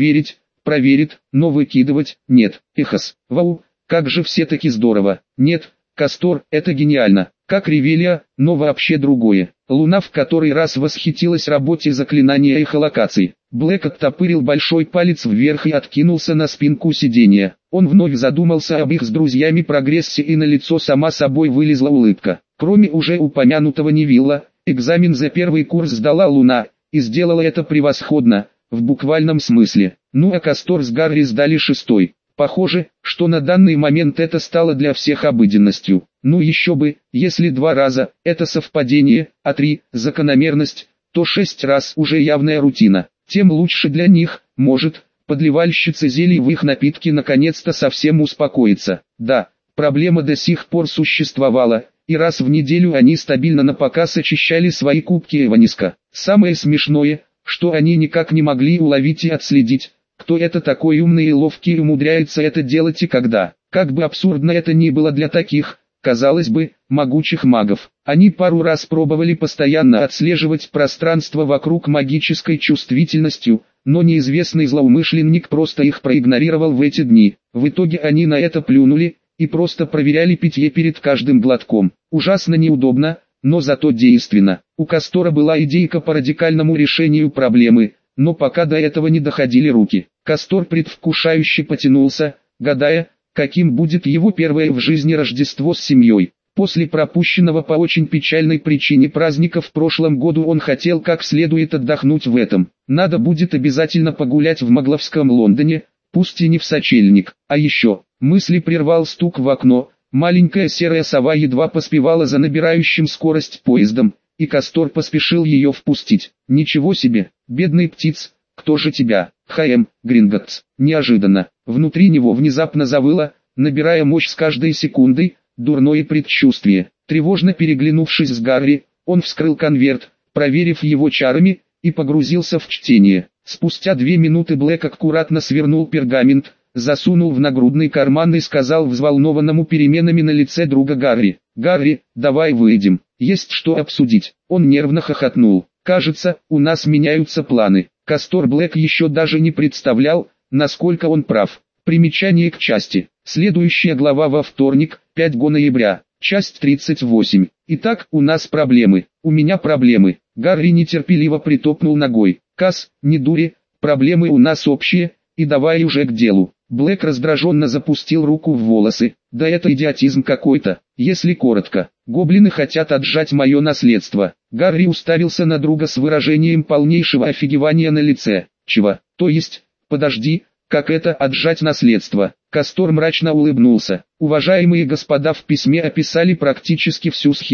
Проверит, но выкидывать нет. Эхос, вау, как же все-таки здорово. Нет, Кастор, это гениально. Как Ревелия, но вообще другое. Луна в который раз восхитилась работе заклинания эхолокации. Блэк оттопырил большой палец вверх и откинулся на спинку сиденья. Он вновь задумался об их с друзьями прогрессе, и на лицо сама собой вылезла улыбка. Кроме уже упомянутого Невилла, экзамен за первый курс сдала Луна, и сделала это превосходно, в буквальном смысле. Ну а Кастор с Гарри сдали 6-й. Похоже, что на данный момент это стало для всех обыденностью. Ну еще бы, если 2 раза – это совпадение, а 3 – закономерность, то 6 раз уже явная рутина. Тем лучше для них, может, подливальщица зелий в их напитки наконец-то совсем успокоится. Да, проблема до сих пор существовала, и раз в неделю они стабильно напоказ очищали свои кубки Эваниска. Самое смешное, что они никак не могли уловить и отследить, кто это такой умный и ловкий и умудряется это делать и когда. Как бы абсурдно это ни было для таких, казалось бы, могучих магов. Они пару раз пробовали постоянно отслеживать пространство вокруг магической чувствительностью, но неизвестный злоумышленник просто их проигнорировал в эти дни. В итоге они на это плюнули, и просто проверяли питье перед каждым глотком. Ужасно неудобно, но зато действенно. У Кастора была идейка по радикальному решению проблемы, но пока до этого не доходили руки. Кастор предвкушающе потянулся, гадая, каким будет его первое в жизни Рождество с семьей. После пропущенного по очень печальной причине праздника в прошлом году он хотел как следует отдохнуть в этом. Надо будет обязательно погулять в Магловском Лондоне, пусть и не в сочельник. А еще, мысли прервал стук в окно, маленькая серая сова едва поспевала за набирающим скорость поездом, и Кастор поспешил ее впустить. Ничего себе, бедный птиц, кто же тебя? Гринготтс. Неожиданно, внутри него внезапно завыло, набирая мощь с каждой секундой, дурное предчувствие. Тревожно переглянувшись с Гарри, он вскрыл конверт, проверив его чарами, и погрузился в чтение. Спустя 2 минуты Блэк аккуратно свернул пергамент, засунул в нагрудный карман и сказал взволнованному переменами на лице друга Гарри: «Гарри, давай выйдем, есть что обсудить». Он нервно хохотнул. «Кажется, у нас меняются планы». Кастор Блэк еще даже не представлял, насколько он прав. Примечание к части. Следующая глава во вторник, 5 ноября, часть 38. Итак, у нас проблемы. У меня проблемы. Гарри нетерпеливо притопнул ногой. Кас, не дури, проблемы у нас общие, и давай уже к делу. Блэк раздраженно запустил руку в волосы. Да это идиотизм какой-то. Если коротко, гоблины хотят отжать мое наследство. Гарри уставился на друга с выражением полнейшего офигевания на лице. Чего? То есть, подожди, как это отжать наследство? Кастор мрачно улыбнулся. Уважаемые господа в письме описали практически всю схему.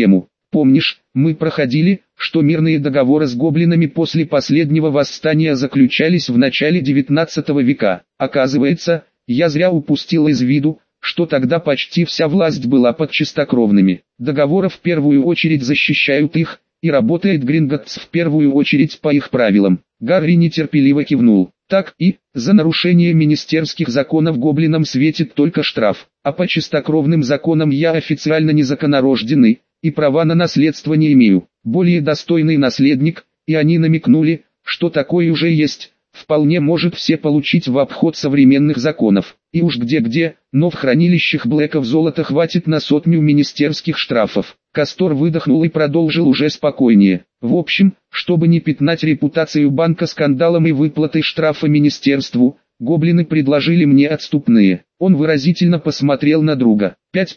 Помнишь, мы проходили, что мирные договоры с гоблинами после последнего восстания заключались в начале 19 века. Оказывается, я зря упустил из виду, что тогда почти вся власть была под чистокровными. Договоры в первую очередь защищают их, и работает Гринготтс в первую очередь по их правилам. Гарри нетерпеливо кивнул. Так и, за нарушение министерских законов гоблинам светит только штраф, а по чистокровным законам я официально незаконнорожденный, и права на наследство не имею. Более достойный наследник, и они намекнули, что такое уже есть, вполне может все получить в обход современных законов. И уж где-где, но в хранилищах Блэков золота хватит на 100 министерских штрафов. Кастор выдохнул и продолжил уже спокойнее. В общем, чтобы не пятнать репутацию банка скандалом и выплатой штрафа министерству, гоблины предложили мне отступные. Он выразительно посмотрел на друга.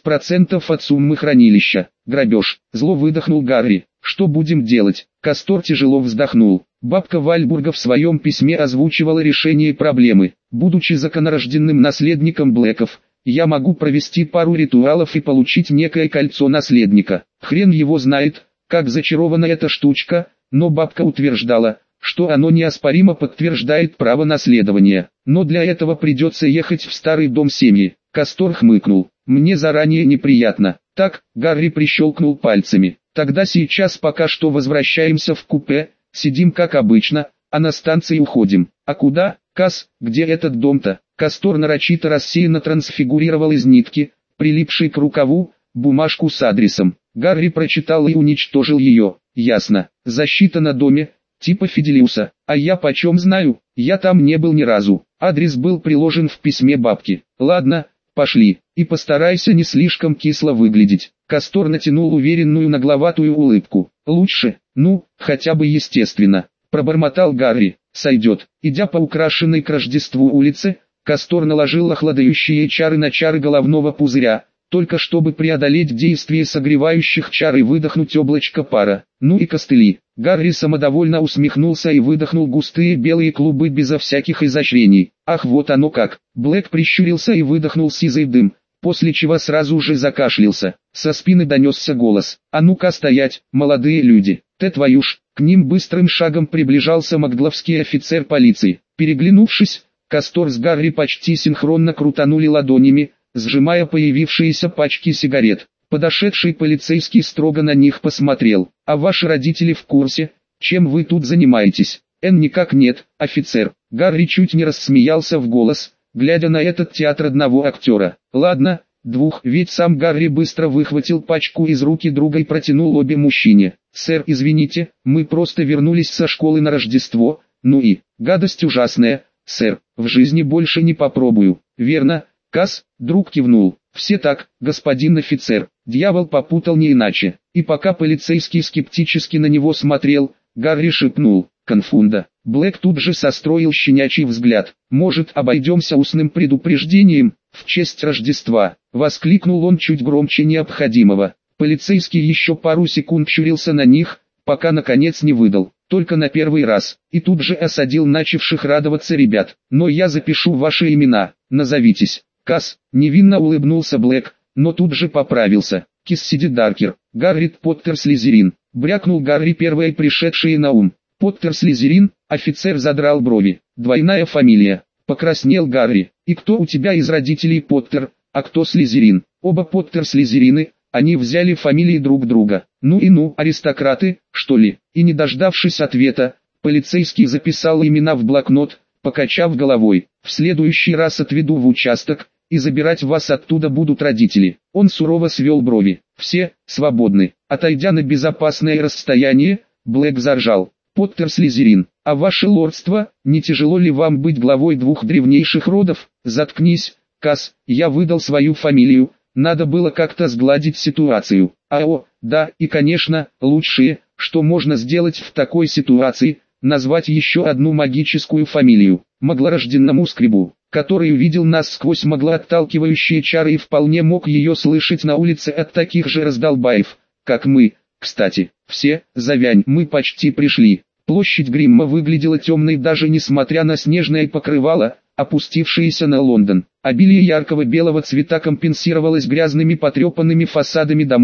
5% от суммы хранилища. Грабеж. Зло выдохнул Гарри. Что будем делать? Кастор тяжело вздохнул. Бабка Вальбурга в своем письме озвучивала решение проблемы. Будучи законорожденным наследником Блэков, я могу провести пару ритуалов и получить некое кольцо наследника. Хрен его знает, как зачарована эта штучка, но бабка утверждала, что оно неоспоримо подтверждает право наследования. Но для этого придется ехать в старый дом семьи. Кастор хмыкнул. Мне заранее неприятно. Так, Гарри прищелкнул пальцами. Тогда сейчас пока что возвращаемся в купе, сидим как обычно, а на станции уходим. А куда? Кас, где этот дом-то? Кастор нарочито рассеянно трансфигурировал из нитки, прилипшей к рукаву, бумажку с адресом. Гарри прочитал и уничтожил ее. Ясно. Защита на доме, типа Фиделиуса. А я почем знаю? Я там не был ни разу. Адрес был приложен в письме бабки. Ладно, пошли. И постарайся не слишком кисло выглядеть. Кастор натянул уверенную нагловатую улыбку. Лучше, ну, хотя бы естественно. Пробормотал Гарри. Сойдет. Идя по украшенной к Рождеству улице, Кастор наложил охладающие чары на чары головного пузыря, только чтобы преодолеть действие согревающих чар и выдохнуть облачко пара. Ну и костыли. Гарри самодовольно усмехнулся и выдохнул густые белые клубы безо всяких изощрений. Ах, вот оно как. Блэк прищурился и выдохнул сизый дым, после чего сразу же закашлялся. Со спины донесся голос. А ну-ка стоять, молодые люди. Твою ж. К ним быстрым шагом приближался макгловский офицер полиции. Переглянувшись, Кастор с Гарри почти синхронно крутанули ладонями, сжимая появившиеся пачки сигарет. Подошедший полицейский строго на них посмотрел. «А ваши родители в курсе, чем вы тут занимаетесь?» «Никак нет, офицер». Гарри чуть не рассмеялся в голос, глядя на этот театр одного актера. «Ладно, двух». Ведь сам Гарри быстро выхватил пачку из руки друга и протянул обе мужчине. «Сэр, извините, мы просто вернулись со школы на Рождество, ну и, гадость ужасная, сэр, в жизни больше не попробую». «Верно, Кас?» Друг кивнул. «Все так, господин офицер». Дьявол попутал не иначе. И пока полицейский скептически на него смотрел, Гарри шепнул: «Конфунда». Блэк тут же состроил щенячий взгляд. «Может, обойдемся устным предупреждением, в честь Рождества?» Воскликнул он чуть громче необходимого. Полицейский еще пару секунд щурился на них, пока наконец не выдал. «Только на первый раз». И тут же осадил начавших радоваться ребят. «Но я запишу ваши имена, назовитесь». «Кас», невинно улыбнулся Блэк, но тут же поправился. «Киссиди Даркер, Гарри Поттер Слизерин». Брякнул Гарри первое пришедшее на ум. «Поттер Слизерин?» Офицер задрал брови. «Двойная фамилия». Покраснел Гарри. «И кто у тебя из родителей Поттер, а кто Слизерин?» «Оба Поттер Слизерины, они взяли фамилии друг друга». «Ну и ну, аристократы, что ли?» И не дождавшись ответа, полицейский записал имена в блокнот, покачав головой. «В следующий раз отведу в участок, и забирать вас оттуда будут родители». Он сурово свел брови. «Все, свободны». Отойдя на безопасное расстояние, Блэк заржал. «Поттер Слизерин, а ваше лордство, не тяжело ли вам быть главой двух древнейших родов?» «Заткнись, Кас, я выдал свою фамилию, надо было как-то сгладить ситуацию». Да, и конечно, лучшее, что можно сделать в такой ситуации, назвать еще одну магическую фамилию. Маглорожденному скребу, который увидел нас сквозь маглоотталкивающие чары и вполне мог ее слышать на улице от таких же раздолбаев, как мы. Кстати, все, завянь, мы почти пришли. Площадь Гримма выглядела темной даже несмотря на снежное покрывало, опустившееся на Лондон. Обилие яркого белого цвета компенсировалось грязными потрепанными фасадами домов,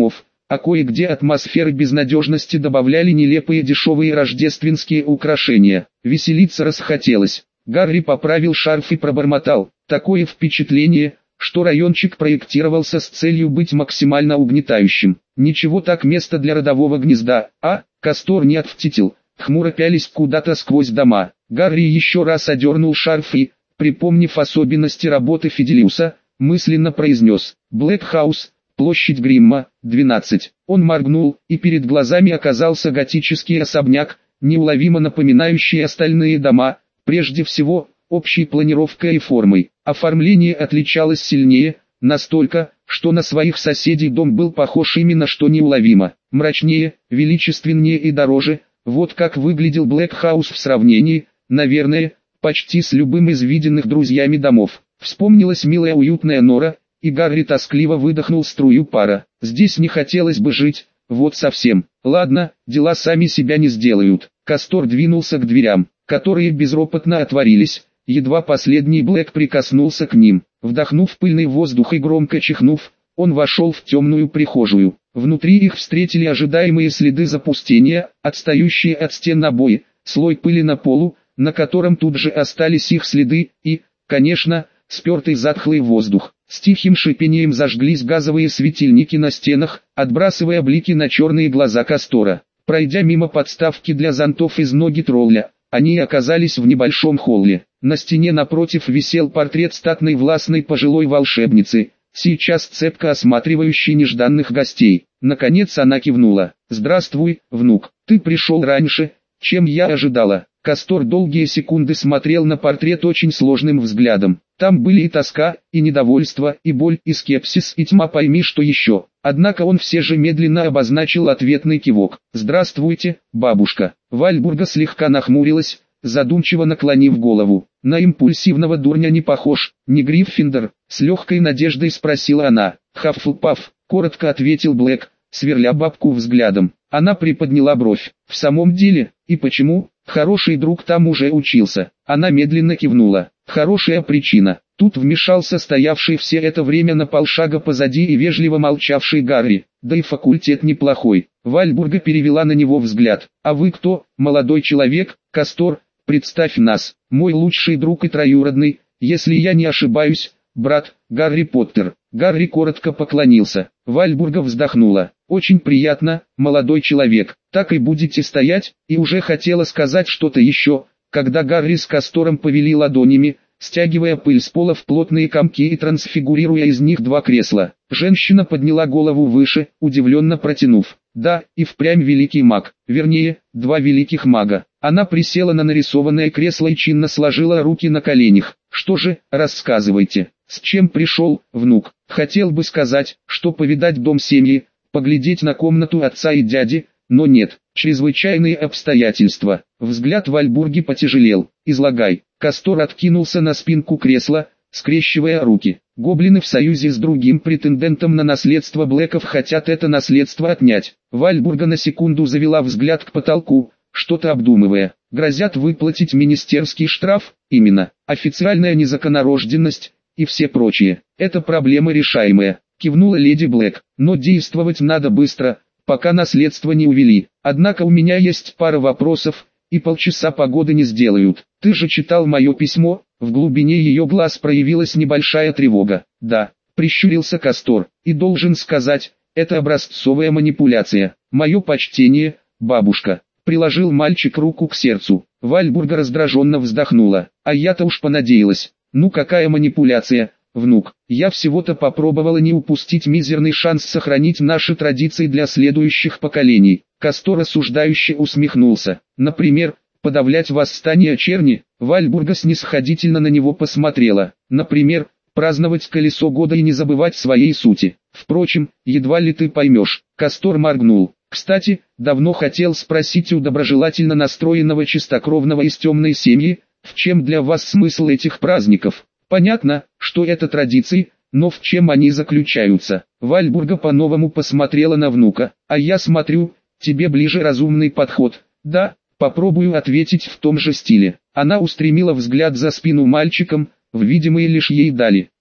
а кое-где атмосферы безнадежности добавляли нелепые дешевые рождественские украшения. Веселиться расхотелось. Гарри поправил шарф и пробормотал: «Такое впечатление, что райончик проектировался с целью быть максимально угнетающим. Ничего так, место для родового гнезда, а?» Кастор не отвтитил, хмуро пялись куда-то сквозь дома. Гарри еще раз одернул шарф и, припомнив особенности работы Фиделиуса, мысленно произнес: «Блэкхаус, площадь Гримма, 12. Он моргнул, и перед глазами оказался готический особняк, неуловимо напоминающий остальные дома, прежде всего, общей планировкой и формой. Оформление отличалось сильнее, настолько, что на своих соседей дом был похож именно что неуловимо. Мрачнее, величественнее и дороже, вот как выглядел Блэкхаус в сравнении, наверное, почти с любым из виденных друзьями домов. Вспомнилась милая уютная нора, и Гарри тоскливо выдохнул струю пара. Здесь не хотелось бы жить, вот совсем. Ладно, дела сами себя не сделают. Кастор двинулся к дверям, которые безропотно отворились, едва последний Блэк прикоснулся к ним. Вдохнув пыльный воздух и громко чихнув, он вошел в темную прихожую. Внутри их встретили ожидаемые следы запустения, отстающие от стен обои, слой пыли на полу, на котором тут же остались их следы, и, конечно, спертый затхлый воздух. С тихим шипением зажглись газовые светильники на стенах, отбрасывая блики на черные глаза Кастора. Пройдя мимо подставки для зонтов из ноги тролля, они оказались в небольшом холле. На стене напротив висел портрет статной властной пожилой волшебницы, сейчас цепко осматривающей нежданных гостей. Наконец она кивнула. «Здравствуй, внук, ты пришел раньше, чем я ожидала». Кастор долгие секунды смотрел на портрет очень сложным взглядом. Там были и тоска, и недовольство, и боль, и скепсис, и тьма пойми что еще. Однако он все же медленно обозначил ответный кивок. «Здравствуйте, бабушка». Вальбурга слегка нахмурилась, задумчиво наклонив голову. «На импульсивного дурня не похож, не Гриффиндор?» С легкой надеждой спросила она. «Хаффлпаф», коротко ответил Блэк, сверля бабку взглядом. Она приподняла бровь. «В самом деле, и почему? Хороший друг там уже учился». Она медленно кивнула. «Хорошая причина». Тут вмешался стоявший все это время на полшага позади и вежливо молчавший Гарри. «Да и факультет неплохой». Вальбурга перевела на него взгляд. «А вы кто, молодой человек?» «Кастор, представь нас. Мой лучший друг и троюродный, если я не ошибаюсь, брат, Гарри Поттер». Гарри коротко поклонился. Вальбурга вздохнула. «Очень приятно, молодой человек. Так и будете стоять?» И уже хотела сказать что-то еще, когда Гарри с Кастором повели ладонями, стягивая пыль с пола в плотные комки и трансфигурируя из них два кресла. Женщина подняла голову выше, удивленно протянув: «Да, и впрямь великий маг, вернее, два великих мага». Она присела на нарисованное кресло и чинно сложила руки на коленях. «Что же, рассказывайте, с чем пришел, внук?» «Хотел бы сказать, что повидать дом семьи, поглядеть на комнату отца и дяди, но нет, чрезвычайные обстоятельства». Взгляд Вальбурги потяжелел. «Излагай». Кастор откинулся на спинку кресла, скрещивая руки. «Гоблины в союзе с другим претендентом на наследство Блэков хотят это наследство отнять». Вальбурга на секунду завела взгляд к потолку, что-то обдумывая. «Грозят выплатить министерский штраф?» «Именно. Официальная незаконнорожденность и все прочее. Это проблема решаемая», кивнула леди Блэк. «Но действовать надо быстро, пока наследство не увели. Однако у меня есть пара вопросов, и полчаса погоды не сделают. Ты же читал мое письмо?» В глубине ее глаз проявилась небольшая тревога. «Да», прищурился Кастор, «и должен сказать, это образцовая манипуляция. Мое почтение, бабушка». Приложил мальчик руку к сердцу. Вальбурга раздраженно вздохнула. «А я-то уж понадеялась. Ну какая манипуляция, внук? Я всего-то попробовала не упустить мизерный шанс сохранить наши традиции для следующих поколений». Кастор осуждающе усмехнулся. «Например, подавлять восстание черни?» Вальбурга снисходительно на него посмотрела. «Например, праздновать колесо года и не забывать своей сути. Впрочем, едва ли ты поймешь». Кастор моргнул. «Кстати, давно хотел спросить у доброжелательно настроенного чистокровного из темной семьи, в чем для вас смысл этих праздников? Понятно, что это традиции, но в чем они заключаются?» Вальбурга по-новому посмотрела на внука. «А я смотрю, тебе ближе разумный подход». «Да, попробую ответить в том же стиле». Она устремила взгляд за спину мальчикам, в видимые лишь ей дали.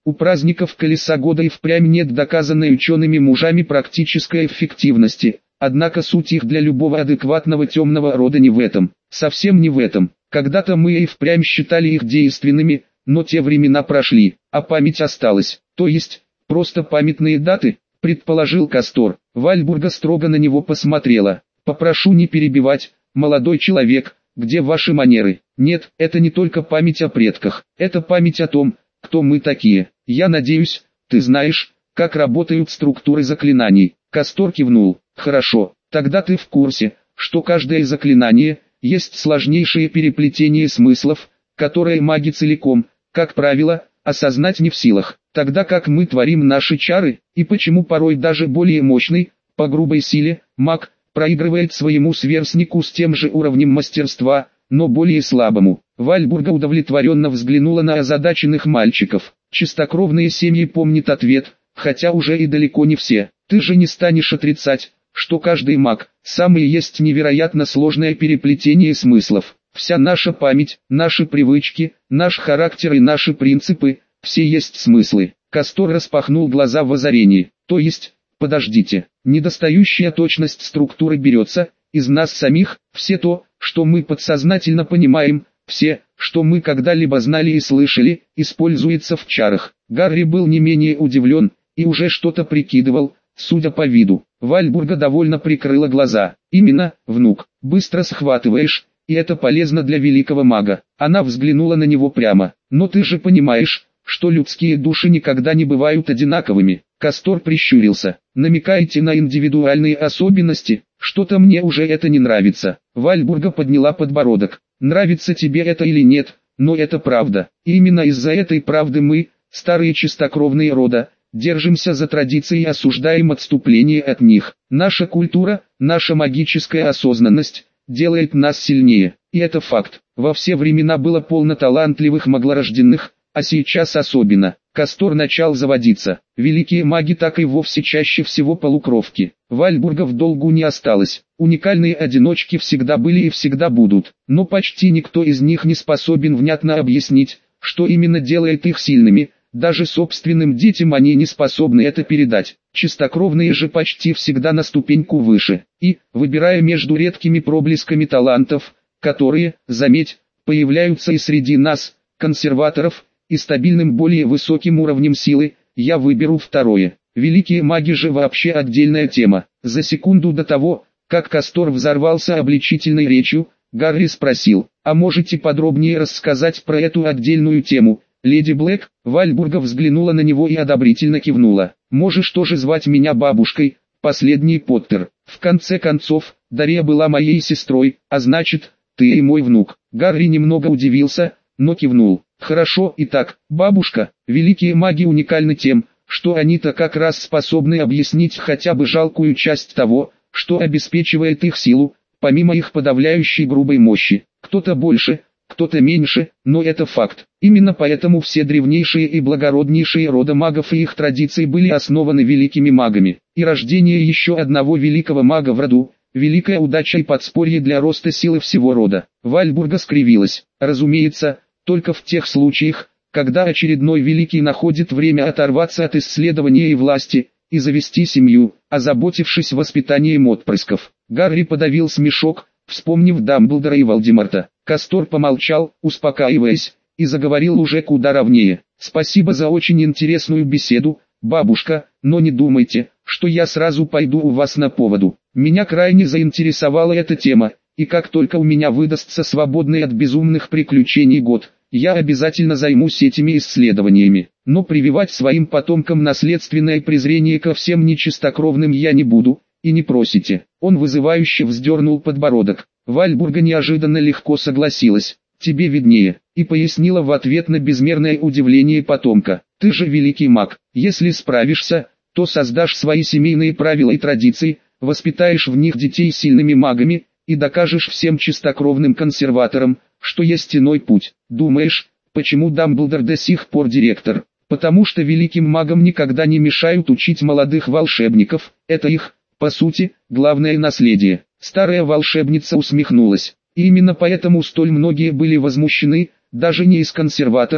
У праздников Колеса года и впрямь нет доказанной учеными мужами практической эффективности, однако суть их для любого адекватного темного рода не в этом, совсем не в этом. Когда-то мы и впрямь считали их действенными, но те времена прошли, а память осталась, то есть, просто памятные даты, предположил Кастор. Вальбурга строго на него посмотрела. Попрошу не перебивать, молодой человек, где ваши манеры? Нет, это не только память о предках, это память о том, кто мы такие. Я надеюсь, ты знаешь, как работают структуры заклинаний. Кастор кивнул. Хорошо, тогда ты в курсе, что каждое заклинание есть сложнейшее переплетение смыслов, которые маги целиком, как правило, осознать не в силах. Тогда как мы творим наши чары, и почему порой даже более мощный, по грубой силе, маг, проигрывает своему сверстнику с тем же уровнем мастерства, но более слабому. Вальбурга удовлетворенно взглянула на озадаченных мальчиков. Чистокровные семьи помнят ответ, хотя уже и далеко не все. Ты же не станешь отрицать, что каждый маг, самый есть невероятно сложное переплетение смыслов. Вся наша память, наши привычки, наш характер и наши принципы, все есть смыслы. Кастор распахнул глаза в озарении. То есть, подождите, недостающая точность структуры берется из нас самих, все то, что мы подсознательно понимаем, все, что мы когда-либо знали и слышали, используется в чарах. Гарри был не менее удивлен, и уже что-то прикидывал, судя по виду. Вальбурга довольно прикрыла глаза. Именно, внук, быстро схватываешь, и это полезно для великого мага. Она взглянула на него прямо. Но ты же понимаешь, что людские души никогда не бывают одинаковыми. Кастор прищурился. Намекаете на индивидуальные особенности? Что-то мне уже это не нравится. Вальбурга подняла подбородок. Нравится тебе это или нет, но это правда. И именно из-за этой правды мы, старые чистокровные рода, держимся за традиции и осуждаем отступление от них. Наша культура, наша магическая осознанность, делает нас сильнее. И это факт. Во все времена было полно талантливых маглорожденных, а сейчас особенно. Кастор начал заводиться. Великие маги так и вовсе чаще всего полукровки. Вальбурга в долгу не осталось. Уникальные одиночки всегда были и всегда будут. Но почти никто из них не способен внятно объяснить, что именно делает их сильными. Даже собственным детям они не способны это передать. Чистокровные же почти всегда на ступеньку выше. И, выбирая между редкими проблесками талантов, которые, заметь, появляются и среди нас, консерваторов, и стабильным более высоким уровнем силы, я выберу второе. Великие маги же вообще отдельная тема. За секунду до того, как Кастор взорвался обличительной речью, Гарри спросил, а можете подробнее рассказать про эту отдельную тему? Леди Блэк, Вальбурга взглянула на него и одобрительно кивнула. Можешь тоже звать меня бабушкой, последний Поттер. В конце концов, Дарья была моей сестрой, а значит, ты и мой внук. Гарри немного удивился, но кивнул. Хорошо, итак, бабушка, великие маги уникальны тем, что они-то как раз способны объяснить хотя бы жалкую часть того, что обеспечивает их силу, помимо их подавляющей грубой мощи. Кто-то больше, кто-то меньше, но это факт. Именно поэтому все древнейшие и благороднейшие рода магов и их традиции были основаны великими магами. И рождение еще одного великого мага в роду – великая удача и подспорье для роста силы всего рода. Вальбурга скривилась. Разумеется, только в тех случаях, когда очередной великий находит время оторваться от исследования и власти, и завести семью, озаботившись воспитанием отпрысков. Гарри подавил смешок, вспомнив Дамблдора и Волдеморта. Кастор помолчал, успокаиваясь, и заговорил уже куда ровнее. «Спасибо за очень интересную беседу, бабушка, но не думайте, что я сразу пойду у вас на поводу. Меня крайне заинтересовала эта тема, и как только у меня выдастся свободный от безумных приключений год, я обязательно займусь этими исследованиями. Но прививать своим потомкам наследственное презрение ко всем нечистокровным я не буду, и не просите». Он вызывающе вздернул подбородок. Вальбурга неожиданно легко согласилась. «Тебе виднее», и пояснила в ответ на безмерное удивление потомка. «Ты же великий маг, если справишься, то создашь свои семейные правила и традиции, воспитаешь в них детей сильными магами, и докажешь всем чистокровным консерваторам, что есть иной путь. Думаешь, почему Дамблдор до сих пор директор? Потому что великим магам никогда не мешают учить молодых волшебников, это их, по сути, главное наследие». Старая волшебница усмехнулась. И именно поэтому столь многие были возмущены, даже не из консерваторов,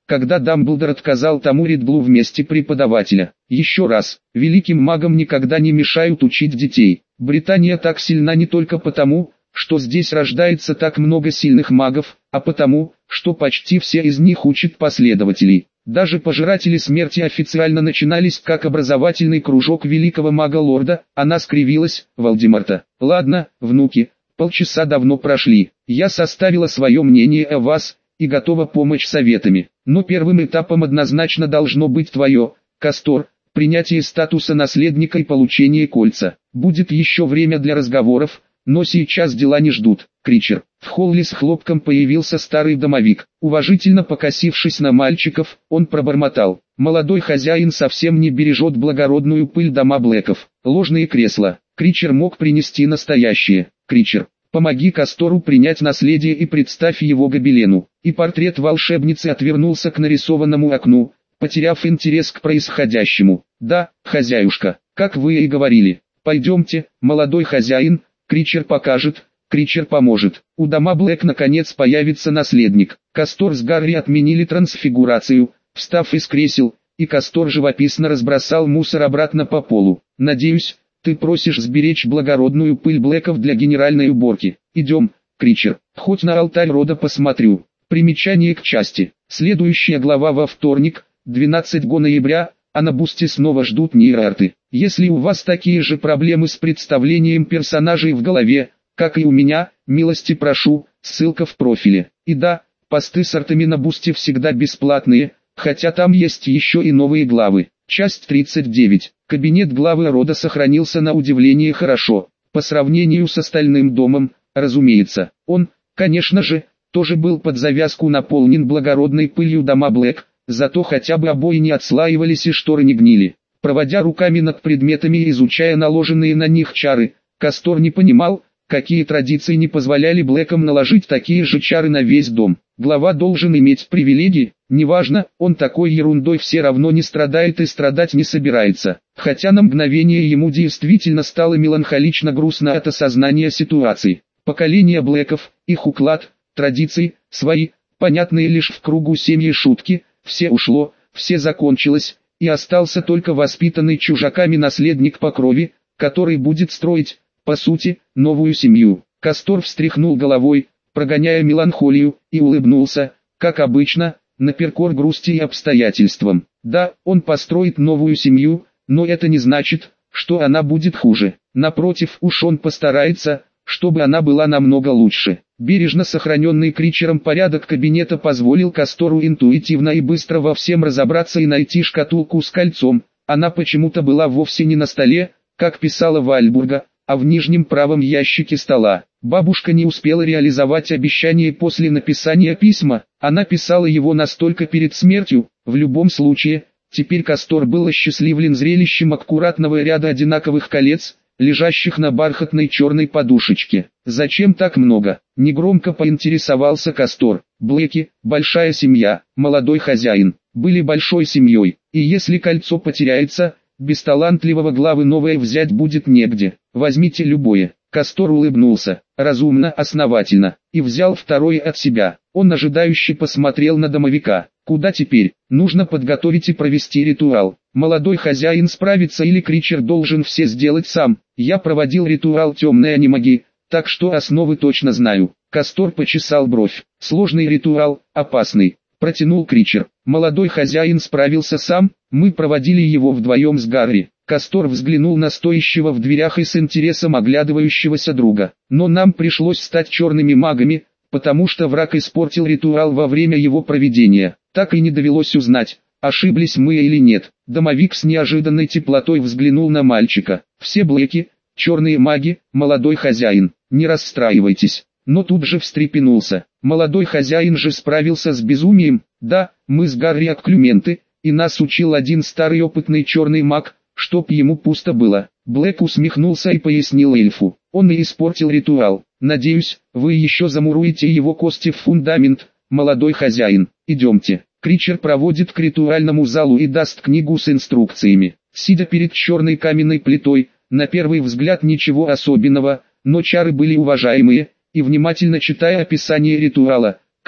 когда Дамблдор отказал тому Ридлу в месте преподавателя. Еще раз, великим магам никогда не мешают учить детей. Британия так сильна не только потому, что здесь рождается так много сильных магов, а потому, что почти все из них учат последователей. Даже пожиратели смерти официально начинались как образовательный кружок великого мага-лорда. Она скривилась. Волдеморта. Ладно, внуки, полчаса давно прошли. Я составила свое мнение о вас и готова помочь советами. Но первым этапом однозначно должно быть твое, Кастор, принятие статуса наследника и получение кольца. Будет еще время для разговоров, но сейчас дела не ждут. Кричер. В холле с хлопком появился старый домовик. Уважительно покосившись на мальчиков, он пробормотал: молодой хозяин совсем не бережет благородную пыль дома Блэков. Ложные кресла. Кричер мог принести настоящие. Кричер. Помоги Кастору принять наследие и представь его гобелену. И портрет волшебницы отвернулся к нарисованному окну, потеряв интерес к происходящему. Да, хозяюшка, как вы и говорили. Пойдемте, молодой хозяин, Кричер покажет, Кричер поможет. У дома Блэк наконец появится наследник. Кастор с Гарри отменили трансфигурацию, встав из кресел, и Кастор живописно разбросал мусор обратно по полу. Надеюсь, ты просишь сберечь благородную пыль Блэков для генеральной уборки. Идем, Кричер, хоть на алтарь рода посмотрю. Примечание к части. Следующая глава во вторник, 12 ноября, а на бусте снова ждут нейроарты. Если у вас такие же проблемы с представлением персонажей в голове, как и у меня, милости прошу, ссылка в профиле. И да, посты с артами на бусте всегда бесплатные, хотя там есть еще и новые главы. Часть 39. Кабинет главы рода сохранился на удивление хорошо. По сравнению с остальным домом, разумеется, он, конечно же, тоже был под завязку наполнен благородной пылью дома Блэк, зато хотя бы обои не отслаивались и шторы не гнили. Проводя руками над предметами и изучая наложенные на них чары, Кастор не понимал, какие традиции не позволяли Блэкам наложить такие же чары на весь дом. Глава должен иметь привилегии, неважно, он такой ерундой все равно не страдает и страдать не собирается. Хотя на мгновение ему действительно стало меланхолично грустно от осознания ситуации. Поколение Блэков, их уклад, традиции, свои, понятные лишь в кругу семьи шутки, все ушло, все закончилось, и остался только воспитанный чужаками наследник по крови, который будет строить, по сути, новую семью. Кастор встряхнул головой, прогоняя меланхолию, и улыбнулся, как обычно, наперекор грусти и обстоятельствам. Да, он построит новую семью, но это не значит, что она будет хуже. Напротив, уж он постарается, чтобы она была намного лучше. Бережно сохраненный Кричером порядок кабинета позволил Кастору интуитивно и быстро во всем разобраться и найти шкатулку с кольцом. Она почему-то была вовсе не на столе, как писала Вальбурга, а в нижнем правом ящике стола. Бабушка не успела реализовать обещание после написания письма, она писала его настолько перед смертью. В любом случае, теперь Кастор был осчастливлен зрелищем аккуратного ряда одинаковых колец, лежащих на бархатной черной подушечке. «Зачем так много?» – негромко поинтересовался Кастор. Блэки, большая семья, молодой хозяин, были большой семьей, и если кольцо потеряется, без талантливого главы новое взять будет негде. Возьмите любое. Кастор улыбнулся, разумно, основательно, и взял второе от себя. Он ожидающе посмотрел на домовика. Куда теперь? Нужно подготовить и провести ритуал. Молодой хозяин справится или Кричер должен все сделать сам. Я проводил ритуал темной анимаги, так что основы точно знаю. Кастор почесал бровь. Сложный ритуал, опасный. Протянул Кричер. Молодой хозяин справился сам, мы проводили его вдвоем с Гарри. Кастор взглянул на стоящего в дверях и с интересом оглядывающегося друга. Но нам пришлось стать черными магами, потому что враг испортил ритуал во время его проведения. Так и не довелось узнать, ошиблись мы или нет. Домовик с неожиданной теплотой взглянул на мальчика. Все Блэки, черные маги, молодой хозяин, не расстраивайтесь. Но тут же встрепенулся. Молодой хозяин же справился с безумием. Да, мы с Гарри отклюменты, и нас учил один старый опытный черный маг, чтоб ему пусто было. Блэк усмехнулся и пояснил эльфу. Он и испортил ритуал. Надеюсь, вы еще замуруете его кости в фундамент, молодой хозяин. Идемте. Кричер проводит к ритуальному залу и даст книгу с инструкциями. Сидя перед черной каменной плитой, на первый взгляд ничего особенного, но чары были уважаемые, и внимательно читая описание ритуала,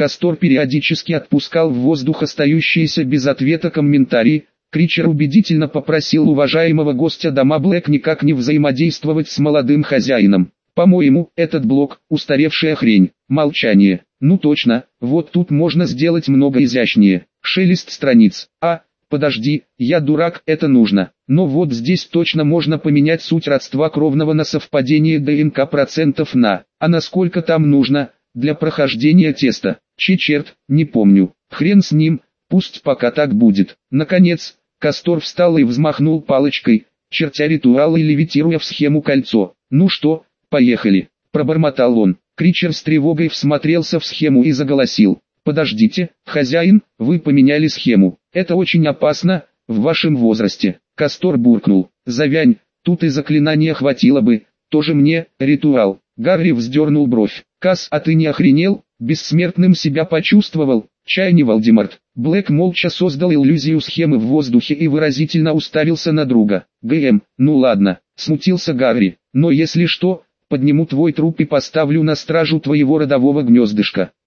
Кастор периодически отпускал в воздух остающиеся без ответа комментарии. Кричер убедительно попросил уважаемого гостя дома Блэк никак не взаимодействовать с молодым хозяином. По-моему, этот блок – устаревшая хрень. Молчание. Ну точно, вот тут можно сделать много изящнее. Шелест страниц. Подожди, я дурак, это нужно. Но вот здесь точно можно поменять суть родства кровного на совпадение ДНК процентов на. А насколько там нужно, для прохождения теста? Черт, не помню. Хрен с ним, пусть пока так будет. Наконец, Кастор встал и взмахнул палочкой, чертя ритуал и левитируя в схему кольцо. Ну что, поехали, пробормотал он. Кричер с тревогой всмотрелся в схему и заголосил. «Подождите, хозяин, вы поменяли схему. Это очень опасно, в вашем возрасте». Кастор буркнул. «Завянь, тут и заклинания хватило бы, тоже мне, ритуал». Гарри вздернул бровь. «Кас, а ты не охренел? Бессмертным себя почувствовал?» «Чай не Волдеморт». Блэк молча создал иллюзию схемы в воздухе и выразительно уставился на друга. Ну ладно», смутился Гарри. «Но если что, подниму твой труп и поставлю на стражу твоего родового гнездышка».